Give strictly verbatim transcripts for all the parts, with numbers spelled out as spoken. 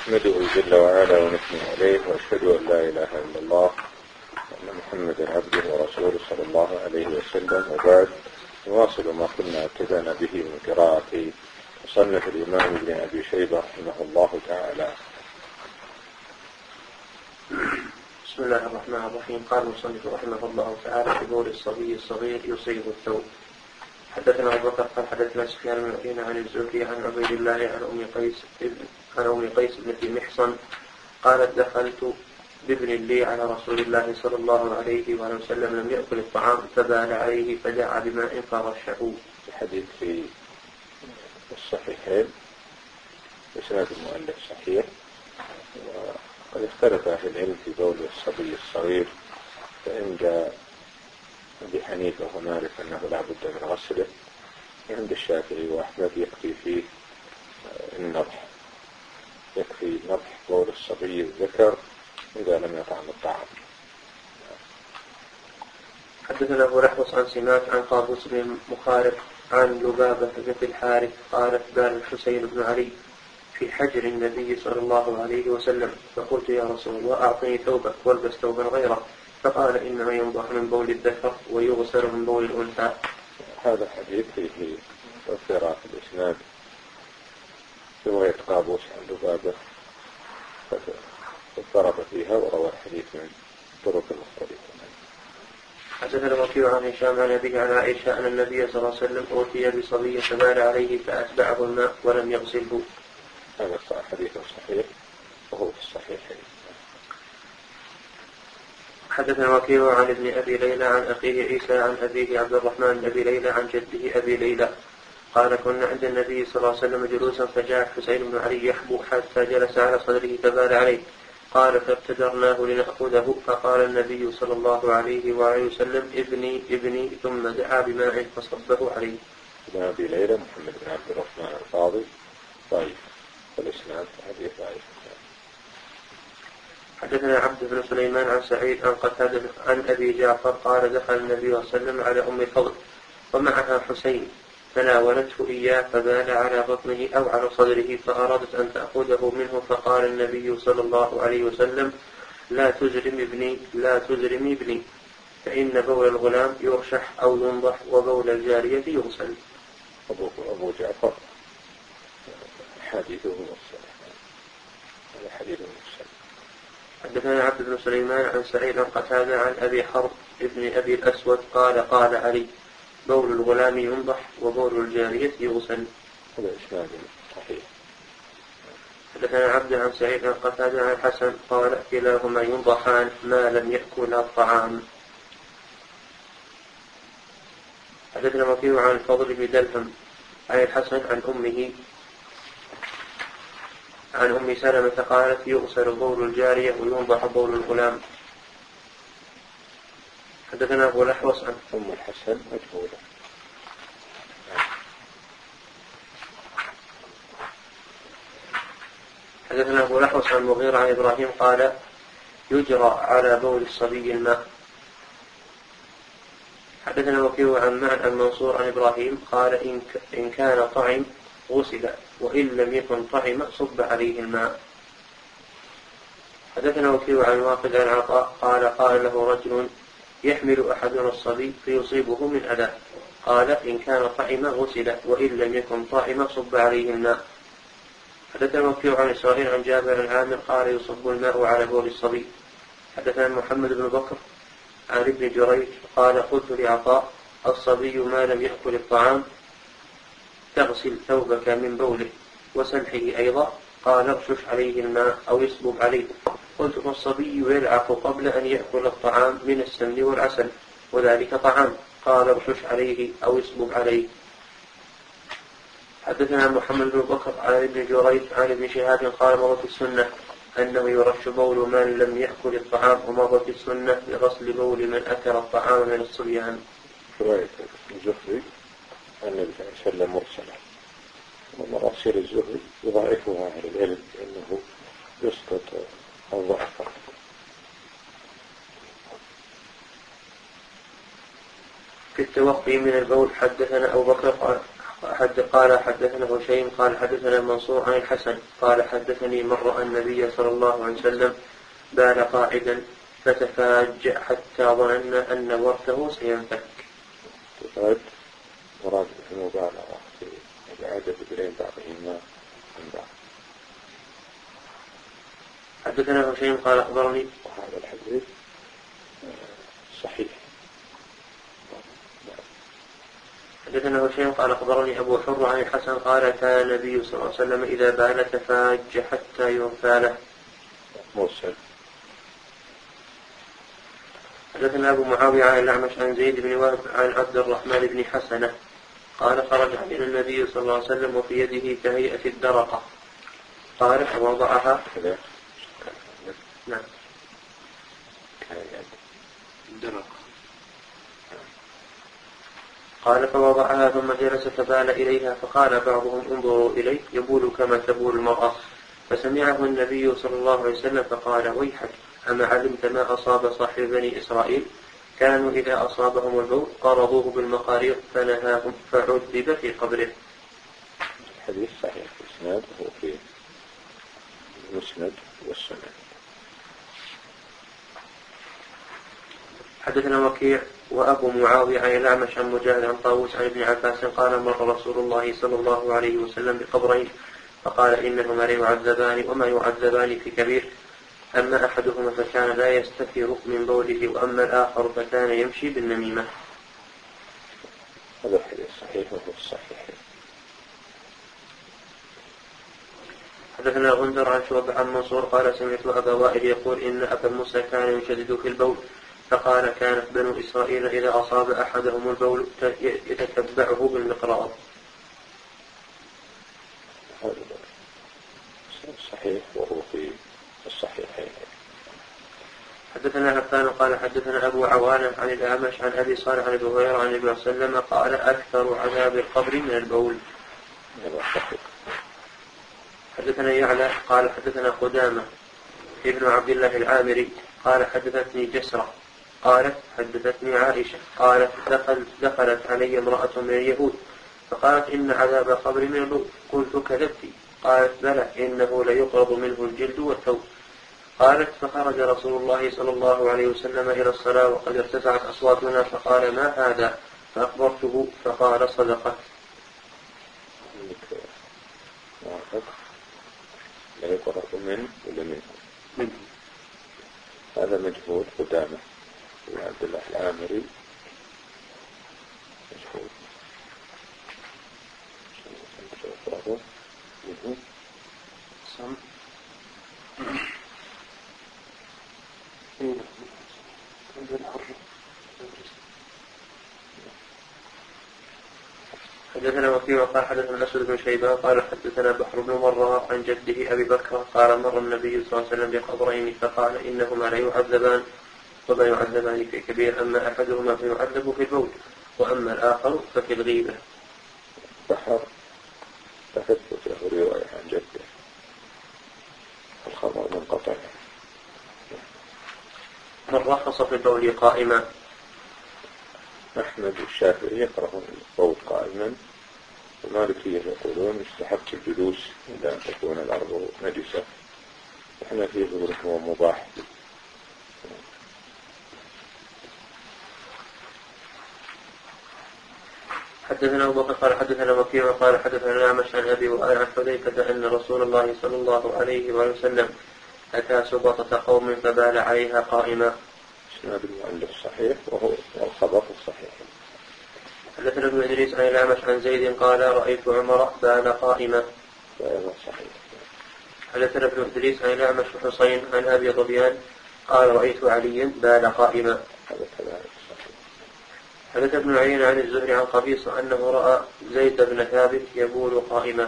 نحمده جل وعلا ونثني عليه وأشهد أن لا إله إلا الله وأن محمدا عبده ورسوله صلى الله عليه وسلم. وبعد، نواصل ما كنا ابتدأنا به من قراءة مصنف الإمام ابن أبي شيبة رحمه الله تعالى. بسم الله الرحمن الرحيم. قال المصنف رحمه الله تعالى: في بول الصبي الصغير يصيب الثوب. حدثنا أبو بكر قال حدثنا سفيان بن عيينة عن الزهري عن عبيد الله عن أم قيس عن أم قيس بنت محصن قالت: دخلت بابن لي على رسول الله صلى الله عليه وسلم لم يأكل الطعام فبال عليه فدعا بماء فرشه. الحديث في الصحيحين بسند المؤلف صحيح، وقد اختلف أهل العلم في بول الصبي الصغير، فإن جاء أبي حنيفة ومالك أنه لا بد من غسله، عند الشافعي وأحمد يكفي فيه النضح، يكفي نضح بول الصبي الذكر إذا لم يطعم الطعام. حدثنا أبو لحوص عن سماك عن قابوس بن مخارق عن لبابة بنت الحارث قالت: بال الحسين بن علي في حجر النبي صلى الله عليه وسلم، فقلت: يا رسول الله أعطني ثوبك والبس ثوبا غيره، فقال: إنما ينضح من بول الذكر ويغسل من بول الأنثى. هذا الحديث فيه اضطراب في الإسناد، رواية قابوس عن لبابة اضطرب فيها وروى الحديث من طرق مختلفة. حدثنا وكيع عن هشام عن أبيه عن عائشة أن النبي صلى الله عليه وسلم أوتي بصبي فبال عليه فأتبعه الماء ولم يغسله. هذا حديث صحيح وهو في الصحيحين. حدثنا وكيع عن ابن أبي ليلى عن أخيه عيسى عن أبيه عبد الرحمن بن أبي ليلى عن جده أبي ليلى قال: كنا عند النبي صلى الله عليه وسلم جلوسا فجاء الحسين بن علي يحبو حتى جلس على صدره فبال عليه. قال: فابتدرناه لنأخذه، فقال النبي صلى الله عليه وآله وسلم: ابني ابني، ثم دعا بماء فصبه عليه. ابن أبي ليلى محمد بن عبد الرحمن القاضي ضعيف، والإسناد حديث ضعيف. حدثنا عبد بن سليمان عن سعيد عن قتادة عن أبي جعفر قال: دخل النبي صلى الله عليه وسلم على أم الفضل ومعها حسين فناولته إياه فبال على بطنه أو على صدره، فأرادت أن تأخذه منه، فقال النبي صلى الله عليه وسلم: لا تزرم ابني لا تزرم ابني، فإن بول الغلام يرشح أو ينضح وبول الجارية يغسل. أبو, أبو جعفر حديثه مرسل، هذا حديث مرسل. حدثنا عبد بن سليمان عن سعيد عن قتادة عن أبي حرب ابن أبي الأسود قال: قال علي: بول الغلام ينضح وبول الجارية يغسل. هذا إسناد صحيح. حدثنا عبد عن سعيد عن قتادة عن الحسن قال: كلاهما ينضحان ما لم يأكل الطعام. حدثنا وكيع عن الفضل بن دلهم عن الحسن عن أمه عن أم سلمة قالت: يغسل بول الجارية وينضح بول الغلام. حدثنا أبو لحوص عن أم الحسن مجهولة. حدثنا أبو لحوص عن مغيرة عن إبراهيم قال: يجرى على بول الصبي الماء. حدثنا وكيع عن معن عن منصور عن إبراهيم قال: إن كان طعم غسل، وإن لم يكن طعم صب عليه الماء. حدثنا وكيع عن واقد عن عطاء قال: قال له رجل: يحمل أحدنا الصبي فيصيبه من أذى، قال: إن كان طعم غسل، وإن لم يكن طعم صب عليه الماء. حدثنا وكيع عن إسرائيل عن جابر بن عامر قال: يصب الماء على بول الصبي. حدثنا محمد بن بكر عن ابن جريج قال: قلت لعطاء: الصبي ما لم يأكل الطعام تغسل ثوبك من بوله وسلحه أيضا؟ قال: ارشش عليه الماء أو يصبب عليه. قلت: فالصبي يلعق قبل أن يأكل الطعام من السمن والعسل، وذلك طعام. قال: ارشش عليه أو يصبب عليه. حدثنا محمد بن بكر عن ابن جريج عن ابن شهاب قال: مرت السنة أنه يرش بول من لم يأكل الطعام، ومرت السنة بغسل بول من أكل الطعام من الصبيان. رواية الزهري عن النبي صلى الله عليه وسلم مرسلة، ومراسيل الزهري يضاعفها أهل العلم لأنه يسقط الضعف. في التوقي من البول حدثنا أبو بكر حد قال حدثنا هشيم قال حدثنا منصور عن الحسن قال حدثني مر النبي صلى الله عليه وسلم بال قاعدا فتفاج حتى ظننا أن ورثه سينفك. تفاج مراد المبالغة في العادة بين بعضهما من بعض. حدثنا هشيم قال أخبرني وهذا الحديث صحيح. حدثنا هشيم قال أخبرني أبو حر عن الحسن قال كان النبي صلى الله عليه وسلم إذا بال تفاج حتى يغفى له. مرسل. حدثنا أبو معاوية عن الأعمش عن زيد بن وهب عن عبد الرحمن بن حسنة قال خرج علينا النبي صلى الله عليه وسلم وفي يده كهيئة الدرقة قال فوضعها. نعم. الدرقة. قال فوضعها ثم جلس فبال إليها فقال بعضهم انظروا إليه يبول كما تبول المرأة. فسمعه النبي صلى الله عليه وسلم فقال ويحك أما علمت ما أصاب صاحب بني إسرائيل كانوا إذا أصابهم البول قرضوه بالمقاريض فنهاهم فعذب في قبره. الحديث صحيح في الإسناد وهو في المسند والسنن. حدثنا وكيع وأبو معاوية عن الأعمش عن مجاهد عن طاووس عن ابن عباس قال مر رسول الله صلى الله عليه وسلم بقبرين فقال إنهما ليعذبان وما يعذبان في كبير أما أحدهما فكان لا يستتر من بوله وأما الآخر فكان يمشي بالنميمة. هذا الحديث صحيح وهو الصحيح. حدثنا غندر عن شعب عن منصور قال سمعت أبا وائل يقول إن أبا موسى كان يشدد في البول فقال كانت بنو إسرائيل إذا أصاب أحدهم البول يتتبعه بالمقراض. هذا صحيح وهو في الصحيحين. حدثنا عفان قال حدثنا أبو عوانة عن الأعمش عن أبي صالح عن أبي هريرة عن النبي صلى الله عليه وسلم قال أكثر عذاب القبر من البول. حدثنا يعلى قال حدثنا قدامة ابن عبد الله العامري قال حدثتني جسرة قالت حدثتني عائشة قالت دخل دخلت علي امرأة من اليهود فقالت إن عذاب القبر من البول. قلت كذبت قالت بلى إنه ليقرض منه الجلد والثوب. قالت فخرج رسول الله صلى الله عليه وسلم إلى الصلاة وقد ارتفعت أصواتنا فقال ما هذا فأخبرته فقال صدقت. لا يقرأ منه ولا منه منه. هذا مجهود قدامه عبد الله العامري مجهود سم حدثنا وكيع وقال حدثنا أسود بن شيبان قال حدثنا بحر بن مرة عن جده أبي بكر قال مر النبي صلى الله عليه وسلم بقبرين فقال إنهما لا يعذبان وما يعذبان في كبير أما أحدهما فيعذب في البول وأما الآخر ففي الغيبة. بحر تثبت له رواية عن جده الخبر منقطع. من رخص في البول قائما. أحمد والشافعي يقرأون البول قائما والمالكية يقولون يستحب الجلوس إذا تكون الأرض نجسة وإحنا فيه يقولون هو مباح. حدثنا أبو بكر قال حدثنا وكيع وقال حدثنا الأعمش عن أبي وائل عن حذيفة أن رسول الله صلى الله عليه وسلم أتى سبطة قوم فبال عليها قائما. اسناد المؤلف صحيح وهو الخبر الصحيح. حدثنا ابن إدريس عن الأعمش عن زيد قال رأيت عمر بال قائما. صحيح. حدثنا ابن إدريس عن الأعمش وحسين عن أبي ظبيان قال رأيت عليا بال قائما. حدث ابن عيينة عن الزهري عن قبيصة أنه رأى زيد بن ثابت يبول قائما.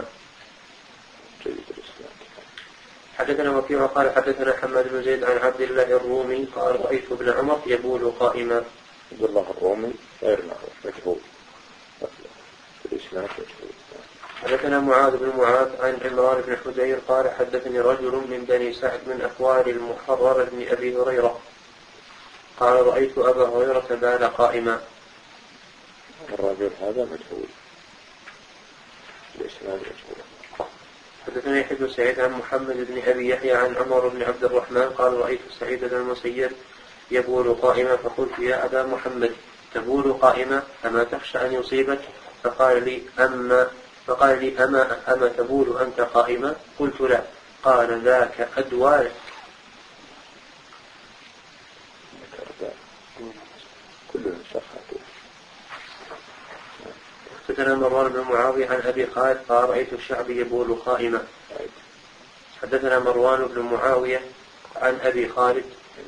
حدثنا وكيع وقال حدثنا حماد بن زيد عن عبد الله الرومي قال رأيت ابن عمر يبول قائما. عبد الله الرومي غير مجهول في الإسلام مجهول. حدثنا معاذ بن معاذ عن عمران بن حزير قال حدثني رجل من بني سعد من أخوال المحرر بن أبي هريرة قال رأيت أبا هريرة بال قائما. الرجل هذا مجهول. الإسناد مجهول. حدثنا يحيى بن سعيد عن محمد بن أبي يحيى عن عمر بن عبد الرحمن قال رأيت سعيد بن المسيب يبول قائما فقلت يا أبا محمد تبول قائما أما تخشى أن يصيبك؟ فقال لي أما فقال لي أما أما تبول أنت قائما؟ قلت لا. قال ذاك أدوى. حدثنا مروان بن معاوية عن أبي خالد قال رأيت الشعبي يبول قائما. حدثنا مروان بن معاوية عن أبي خالد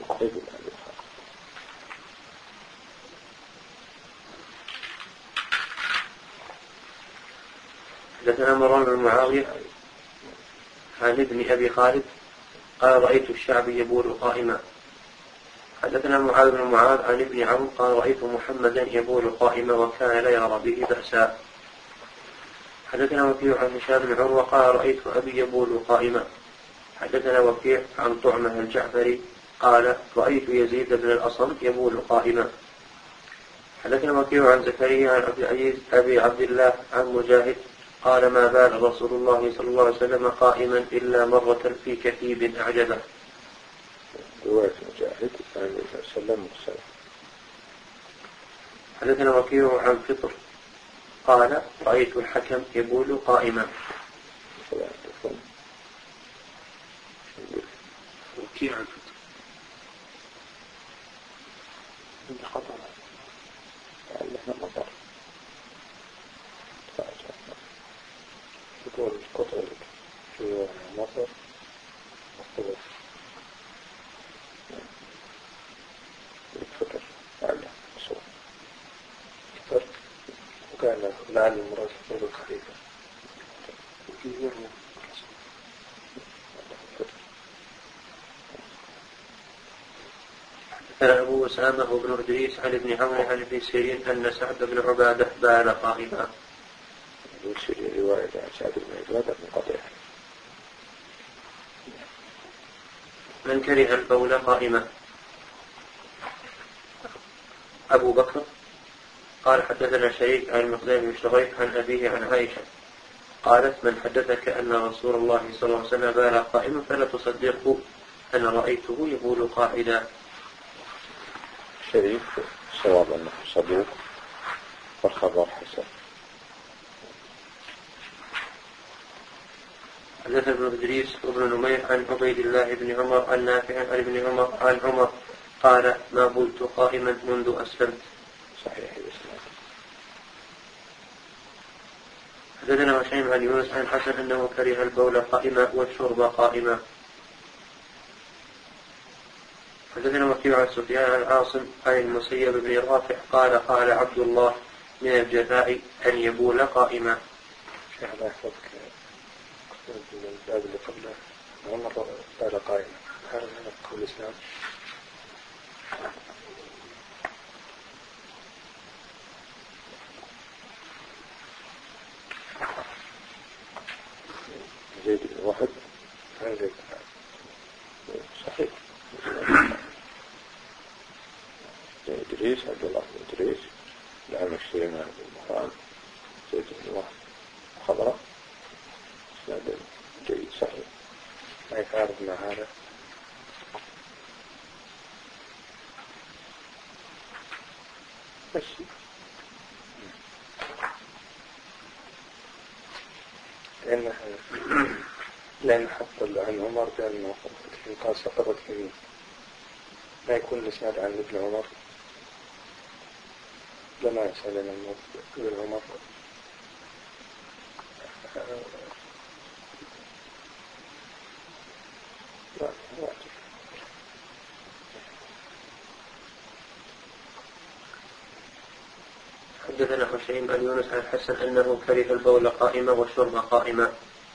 حدثنا مروان بن معاوية عن ابن أبي خالد قال رأيت الشعبي يبول قائما. حدثنا معاذ بن معاذ عن ابن عمرو قال رأيت محمدا يبول قائما وكان لا يرى به بأسا. حدثنا وكيع عن هشام بن عروة قال رأيت أبي يبول قائما. حدثنا وكيع عن طعمة الجعفري قال رأيت يزيد بن الأصم يبول قائما. حدثنا وكيع عن زكريا عن عبد العزيز أبي عبد الله عن مجاهد قال ما بال رسول الله صلى الله عليه وسلم قائما إلا مرة في كثيب أعجبه. رواية مجاهد عن النبي صلى الله عليه وسلم مرسلة. حدثنا وكيع عن فطر قال رأيت الحكم يبول قائما. وكيع عن فطر عند خطر لأنه مطر يقول القطر في مطر مطر الفطر على صور الفطر وكان لعل المراد فطر الخليفة وكيف حدثنا أبو أسامة بن إدريس عن ابن عمرو عن ابن سيرين أن سعد بن عبادة بال قائما. ابن سيرين رواية عن سعد بن عبادة منقطعة. من كره البول قائما. أبو بكر قال حدثنا شريك عن المقدام بن شريح عن أبيه عن عائشة قالت من حدثك أن رسول الله صلى الله عليه وسلم بال قائما فلا تصدقه أنا رأيته يبول قاعدا. شريك صواب أنه صدوق والخبر حسن. حدثنا ابن إدريس وابن نمير عن عبيد الله بن عمر عن نافع عن ابن عمر عن عمر قال ما بلت قائما منذ أسلمت. صحيح الإسلام. حدثنا هشيم عن يونس عن حسن أنه كره البول قائما والشرب قائما. حدثنا وكيع عن سفيان عن عاصم عن المسيب بن رافع قال قال عبد الله من الجفاء أن يبول قائما. شيخ الله يحفظك الباب اللي قبله عمر بال قائما هذا من قول الإسلام. زيد بن واحد عن زيد صحيح. إدريس عبد الله بن إدريس لعن سليمان بن مهران زيد بن واحد خضراء إسناد جيد صحيح ما يتعارض مع هذا. بس لأن لأن حق عن عمر بأنه قال سقطت يمين ما يكون الإسناد عن ابن عمر لما يسأل عن ابن عمر لا لا. حدثنا هشيم عن يونس عن حسن أنه كره البول قائما والشرب قائما.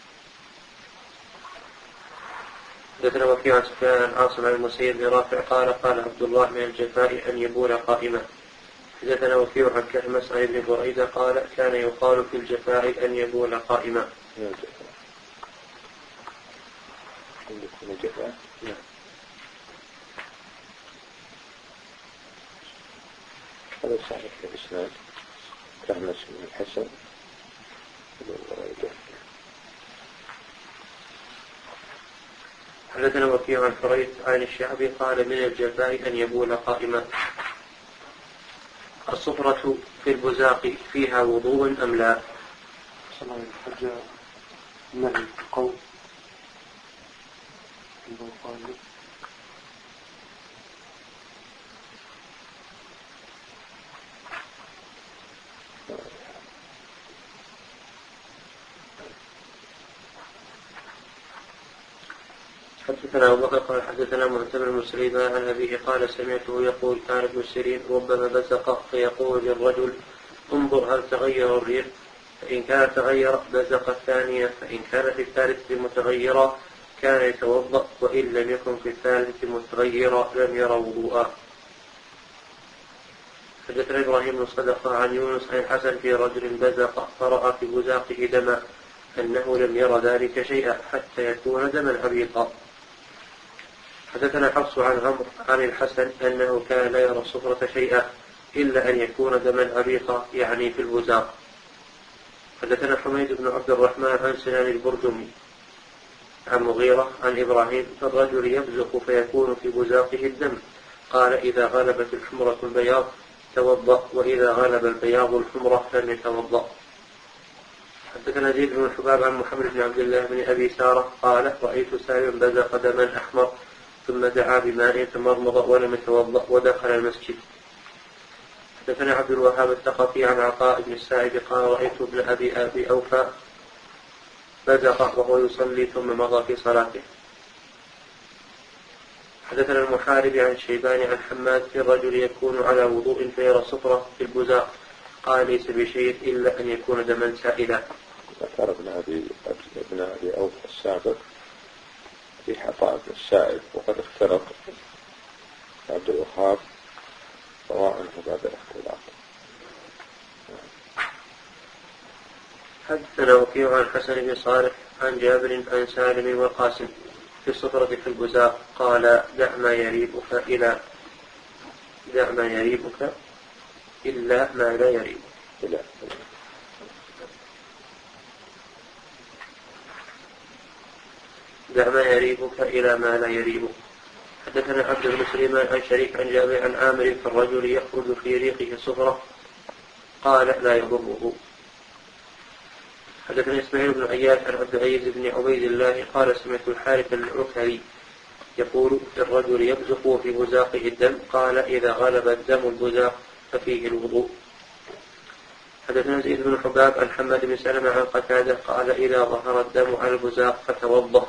حدثنا وكيع عن سفيان عن عاصم عن المسيب بن رافع قال قال عبد الله من الجفاء أن يبول قائما. حدثنا وكيع عن كهمس عن ابن بريدة قال كان يقال في الجفاء أن يبول قائما. هذا صحيح الإسناد كهمس بن الحسن حدثنا وكيع عن حريث عن الشعبي قال من الجفاء أن يبول قائما. الصفرة في البزاق فيها وضوء أم لا؟ صلى الحج نهي قول حدثنا أبو بكر قال حدثنا معتمر بن سليمان عن أبيه قال سمعته يقول كان ابن سيرين ربما بزق فيقول للرجل انظر هل تغير الريح، فإن كان تغير بزق الثانية، فإن كان في الثالثة متغيرا كان يتوضأ، وإن لم يكن في الثالثة متغيرا لم ير وضوءا. حدثنا إبراهيم بن صدقة عن يونس عن الحسن في رجل بزق فرأى في بزاقه دما أنه لم ير ذلك شيئا حتى يكون دما عبيطا. حدثنا حفص عن عمرو عن الحسن أنه كان لا يرى الصفرة شيئا إلا أن يكون دما عبيطا يعني في البزاق. حدثنا حميد بن عبد الرحمن عن سنان البرجمي عن مغيرة عن إبراهيم فالرجل يبزق فيكون في بزاقه الدم، قال إذا غلبت الحمرة البياض توضأ، وإذا غلب البياض الحمرة لم يتوضأ. حدثنا زيد بن الحباب عن محمد بن عبد الله بن أبي سارة قال رأيت سالم بزق دما أحمر ثم دعا بماء تمرمض ولم يتوضأ ودخل المسجد. حدثنا عبد الوهاب الثقفي عن عطاء بن السائب قال رأيت ابن أبي أبي أوفى بزق وهو يصلي ثم مضى في صلاته. حدثنا المحارب عن شيبان عن حماد في الرجل يكون على وضوء فيرى صفرة في البزاق قال ليس بشيء إلا أن يكون دما سائلا. ذكر ابن أبي ابن أبي أوفى السابق في عطاء بن السائب وقد اختلط عبد الوهاب سواء بعد الاختلاط. حدثنا وكيع عن حسن بن صالح عن جابر عن سالم والقاسم في الصفرة في البزاق قال دع ما يريبك إلى دع ما يريبك إلا ما لا يريبك إلا دع ما يريبك إلى ما لا يريبك. حدثنا عبد بن سليمان عن شريك عن جابر عن عامر فالرجل يخرج في ريقه صفرة قال لا يضره. حدثنا إسماعيل بن عياش عن عبد العزيز بن عبيد الله قال سمعت الحارث العكري يقول الرجل يبزق في بزاقه الدم قال إذا غلب الدم البزاق ففيه الوضوء. حدثنا زيد بن حباب عن حماد بن سلمة عن قتادة قال إذا ظهر الدم على البزاق فتوضأ.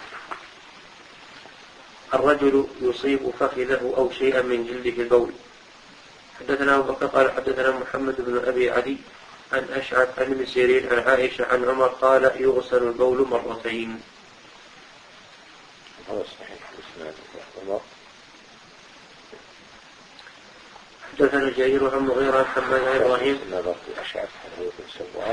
الرجل يصيب فخذه أو شيئا من جلده البول. حدثنا أبو بكر قال حدثنا محمد بن أبي عدي عن أشعث عن ابن سيرين عن عائشة عن عمر قال يغسل البول مرتين. هذا صحيح. عمر. حدثنا جرير عن مغيرة عن حماد عن إبراهيم. نظر في أشعث عن ابن سوار.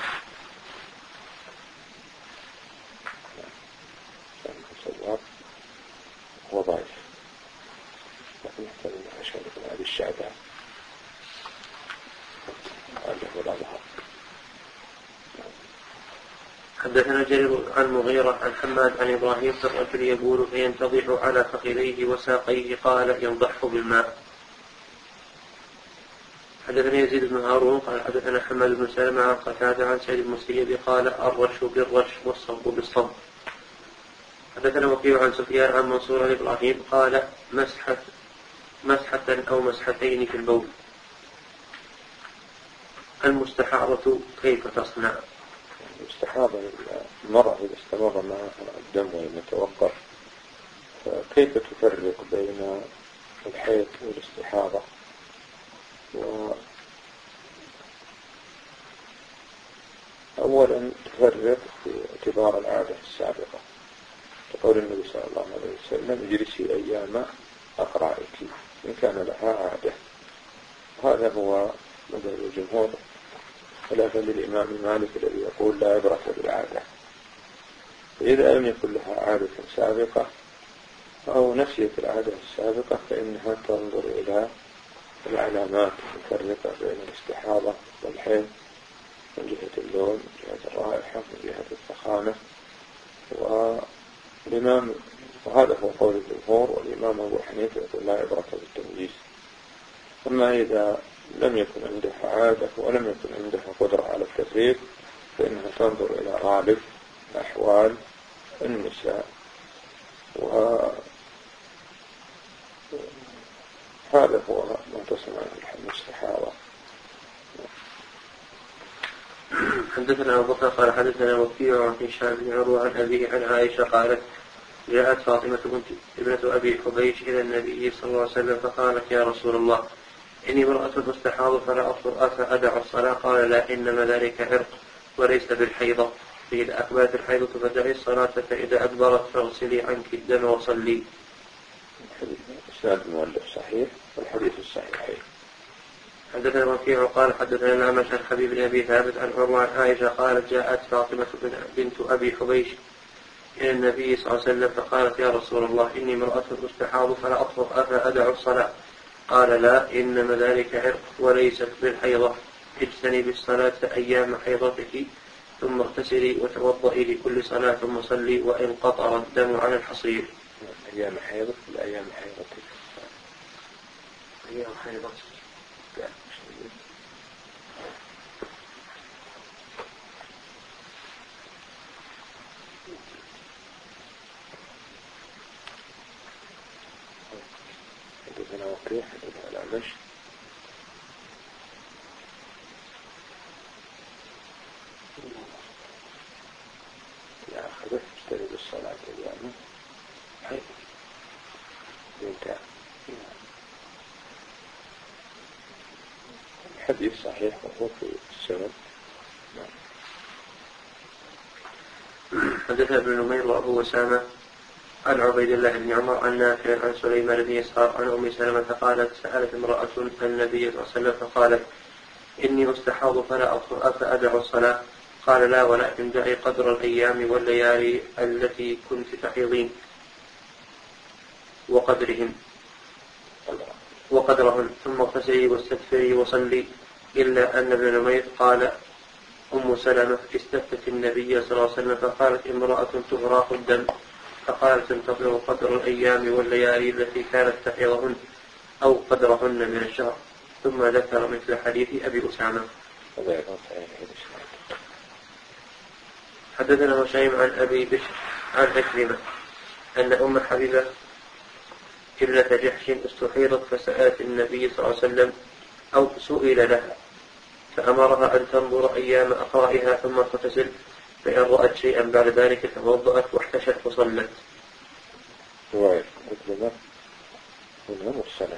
سوار هو ضعيف. لكن يحتاج إلى أشعث بن أبي الشعبان. حدثنا جرير عن مغيرة عن حماد عن إبراهيم فالرجل يبول فينتضح على فخذيه وساقيه قال ينضح بالماء. حدثنا يزيد بن هارون قال حدثنا حماد بن سلمة عن قتادة عن سعيد بن المسيب قال الرش بالرش والصب بالصب. حدثنا وكيع عن سفيان عن منصور عن إبراهيم قال مسحة مسحة أو مسحتين في البول. المستحاضة كيف تصنع؟ المستحاضة المرأة إذا استمر معها الدم ولم يتوقف فكيف تفرق بين الحيض والاستحاضة؟ أولا تفرق باعتبار العادة السابقة. تقول النبي صلى الله عليه وسلم اجلسي أيام أقرائك إن كان لها عادة. هذا هو مذهب الجمهور خلافا للإمام مالك الذي يقول لا عبرة بالعادة. فإذا لم يكن لها عادة سابقة أو نسيت العادة السابقة فإنها تنظر إلى العلامات المفرقة بين الاستحاضة والحيض من جهة اللون، من جهة الرائحة، من جهة الفخامة. والإمام وهذا هو قول الجمهور، والإمام أبو حنيفة يقول لا عبرة بالتمييز. أما إذا لم يكن عندها عادة ولم يكن عندها قدرة على التفريق فإنها تنظر إلى غالب أحوال النساء، وهذا هو ما تسمع في الصحابة. حدثنا أبو بكر قال حدثنا وكيع عن هشام بن عروة عن أبيه عن عائشة قالت جاءت فاطمة بنت ابنة أبي حبيش إلى النبي صلى الله عليه وسلم فقالت يا رسول الله إني امرأة مستحاض فلا أطهر أفأدع الصلاة؟ قال لا، إنما ذلك عرق وليس بالحيضة، فإذا أقبلت الحيضة فدعي الصلاة، فإذا أدبرت فاغسلي عنك الدم وصلي. إسناد المؤلف صحيح والحديث الصحيحين. حدثنا وكيع قال حدثنا الأعمش عن حبيب بن أبي ثابت عن عروة عن عائشة قالت جاءت فاطمة بنت أبي حبيش إلى النبي صلى الله عليه وسلم فقالت يا رسول الله إني امرأة مستحاض فلا أطهر أفأدع الصلاة؟ قال لا، إنما ذلك عرق وليست بالحيضة، اجتنبي الصلاة أيام حيضتك ثم اغتسلي وتوضئي لكل صلاة ثم صلي وإن قطر الدم عن الحصير. أيام حيضتك الأيام حيضتك أيام حيضتك حدثنا وكيع حدثنا الأعمش يا أخذت اجتنب الصلاة أيام حيض بنتها. الحديث صحيح وهو في السند. حدثنا ابن نمير وأبو أسامة عن عبيد الله بن عمر عن نافع عن سليمان بن يسار عن أم سلمة قالت سألت امرأة النبي صلى الله عليه وسلم فقالت إني أستحاض فلا أطهر أفأدع الصلاة؟ قال لا، ولكن دعي قدر الأيام والليالي التي كنت تحيضين وقدرهم وقدرهن ثم اغتسلي واستغفري وصلي. إلا أن ابن نمير قال أم سلمة استفتت النبي صلى الله عليه وسلم فقالت امرأة تغراق الدم، فقالت تنتظر قدر الأيام والليالي التي كانت تحيضهن أو قدرهن من الشهر، ثم ذكر مثل حديث أبي أسامة. حدثنا هشيم عن أبي بشر عن عكرمة أن أم حبيبة ابنة جحش استحيضت فسألت النبي صلى الله عليه وسلم أو سئل لها فأمرها أن تنظر أيام أقرائها ثم تغتسل، فإن رأت شيئا بعد ذلك توضأت واحتشت وصلت. رواية عكرمة من السنة.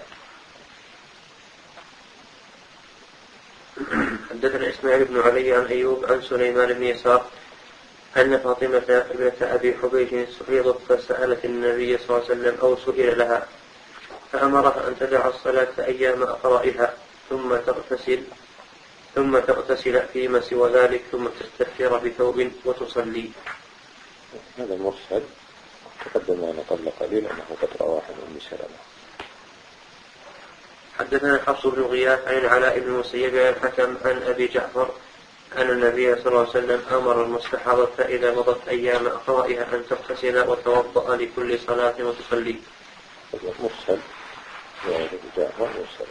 حدثنا إسماعيل بن علي عن أيوب عن سليمان بن يسار أن فاطمة ابنة أبي حبيش استحيضت فسألت النبي صلى الله عليه وسلم أو سئل لها فأمرها أن تدع الصلاة أيام أقرائها ثم تغتسل ثم تغتسل فيما سوى ذلك ثم تستثير بثوب وتصلي. هذا مرسل تقدم أن قبل قليل أنه قد رواه عن أم سلمة. حدثنا حفص بن غياث عن العلاء بن المسيب عن الحكم عن أبي جعفر أن النبي صلى الله عليه وسلم أمر المستحاضة فإذا مضت أيام أقرائها أن تغتسل وتوضأ لكل صلاة وتصلي. مرسل يعني أبي جعفر مرسل.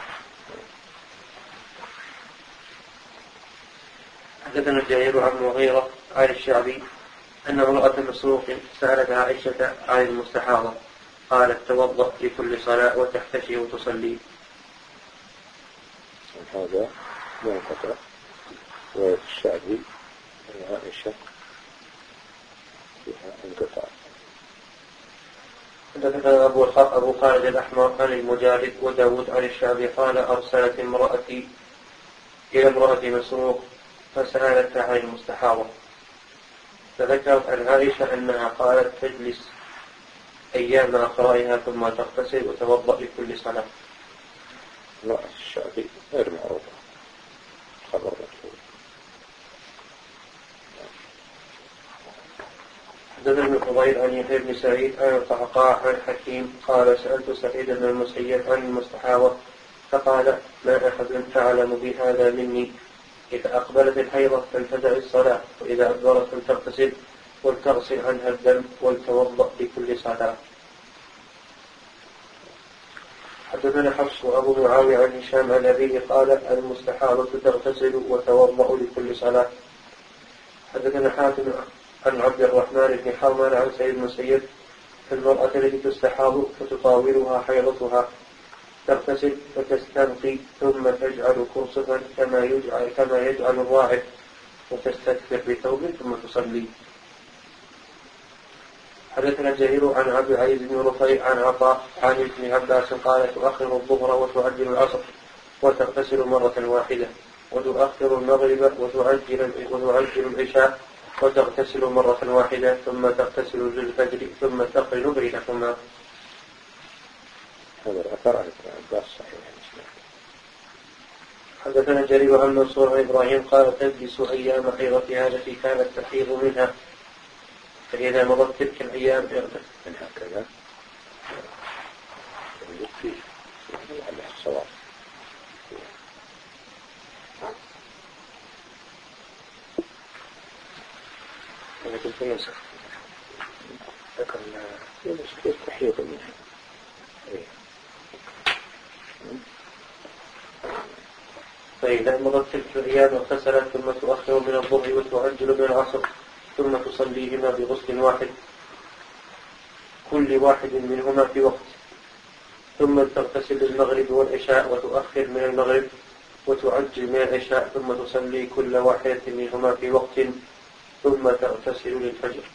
حدثنا الجرير عن مغيرة عن الشعبي أن امرأة مسروق سألت عائشة عن المستحاضة قالت توضأ لكل صلاة وتحتشي وتصلي. هذا منقطع والشعبي عن عائشة فيها انقطاع. حدثنا أبو أبو خالد الأحمر عن المجالد وداود عن الشعبي قال أرسلت امرأتي إلى امرأة مسروق فسألتها عن المستحاضة فذكرت عن عائشة أنها قالت تجلس أيام أقرائها ثم تغتسل وتوضأ لكل صلاة. لا الشعبي غير معروف خبر مكتوب. حدثنا ابن فضيل عن يحيى بن سعيد عن القعقاع عن حكيم قال سألت سعيد بن المسيب عن المستحاضة فقال ما أحد أعلم بهذا مني إذا أقبلت الحيضة فلتدع الصلاة، وإذا أدبرت فلتغتسل ولتغسل عنها الدم ولتوضأ لكل صلاة. حدثنا حفص وأبو معاوية عن هشام عن أبيه قال المستحاضة تغتسل وتوضأ لكل صلاة. حدثنا حاتم عن عبد الرحمن بن حرمان عن سعيد بن المسيب في المرأة التي تستحاض فتطاولها حيضتها تغتسل فتستنقي ثم تجعل كرسفا كما يجعل كما يجعل الراعي وتستكثر بثوب ثم تصلي. حدثنا جرير عن عبد العزيز بن رفيع عن عطاء عن ابن عباس قال تؤخر الظهر وتعجل العصر وتغتسل مرة واحدة، وتؤخر المغرب وتعجل وتعجل العشاء وتغتسل مرة واحدة، ثم تغتسل للفجر ثم تقرن بينهما. هذا الأثر عن ابن عباس صحيح. حدثنا جرير عن منصور عن إبراهيم قال تجلس أيام حيضتها التي كانت تحيض منها، فإذا مضت تلك الأيام منها كذا فيه على الصواب. ولكن في نسخ ذكرنا في نسخ تحيض منها. فإذا مضت تلك الأيام اغتسلت ثم تؤخر من الظهر وتعجل من العصر ثم تصليهما بغسل واحد كل واحد منهما في وقت، ثم تغتسل للمغرب والعشاء وتؤخر من المغرب وتعجل من العشاء ثم تصلي كل واحدة منهما في وقت، ثم تغتسل للفجر.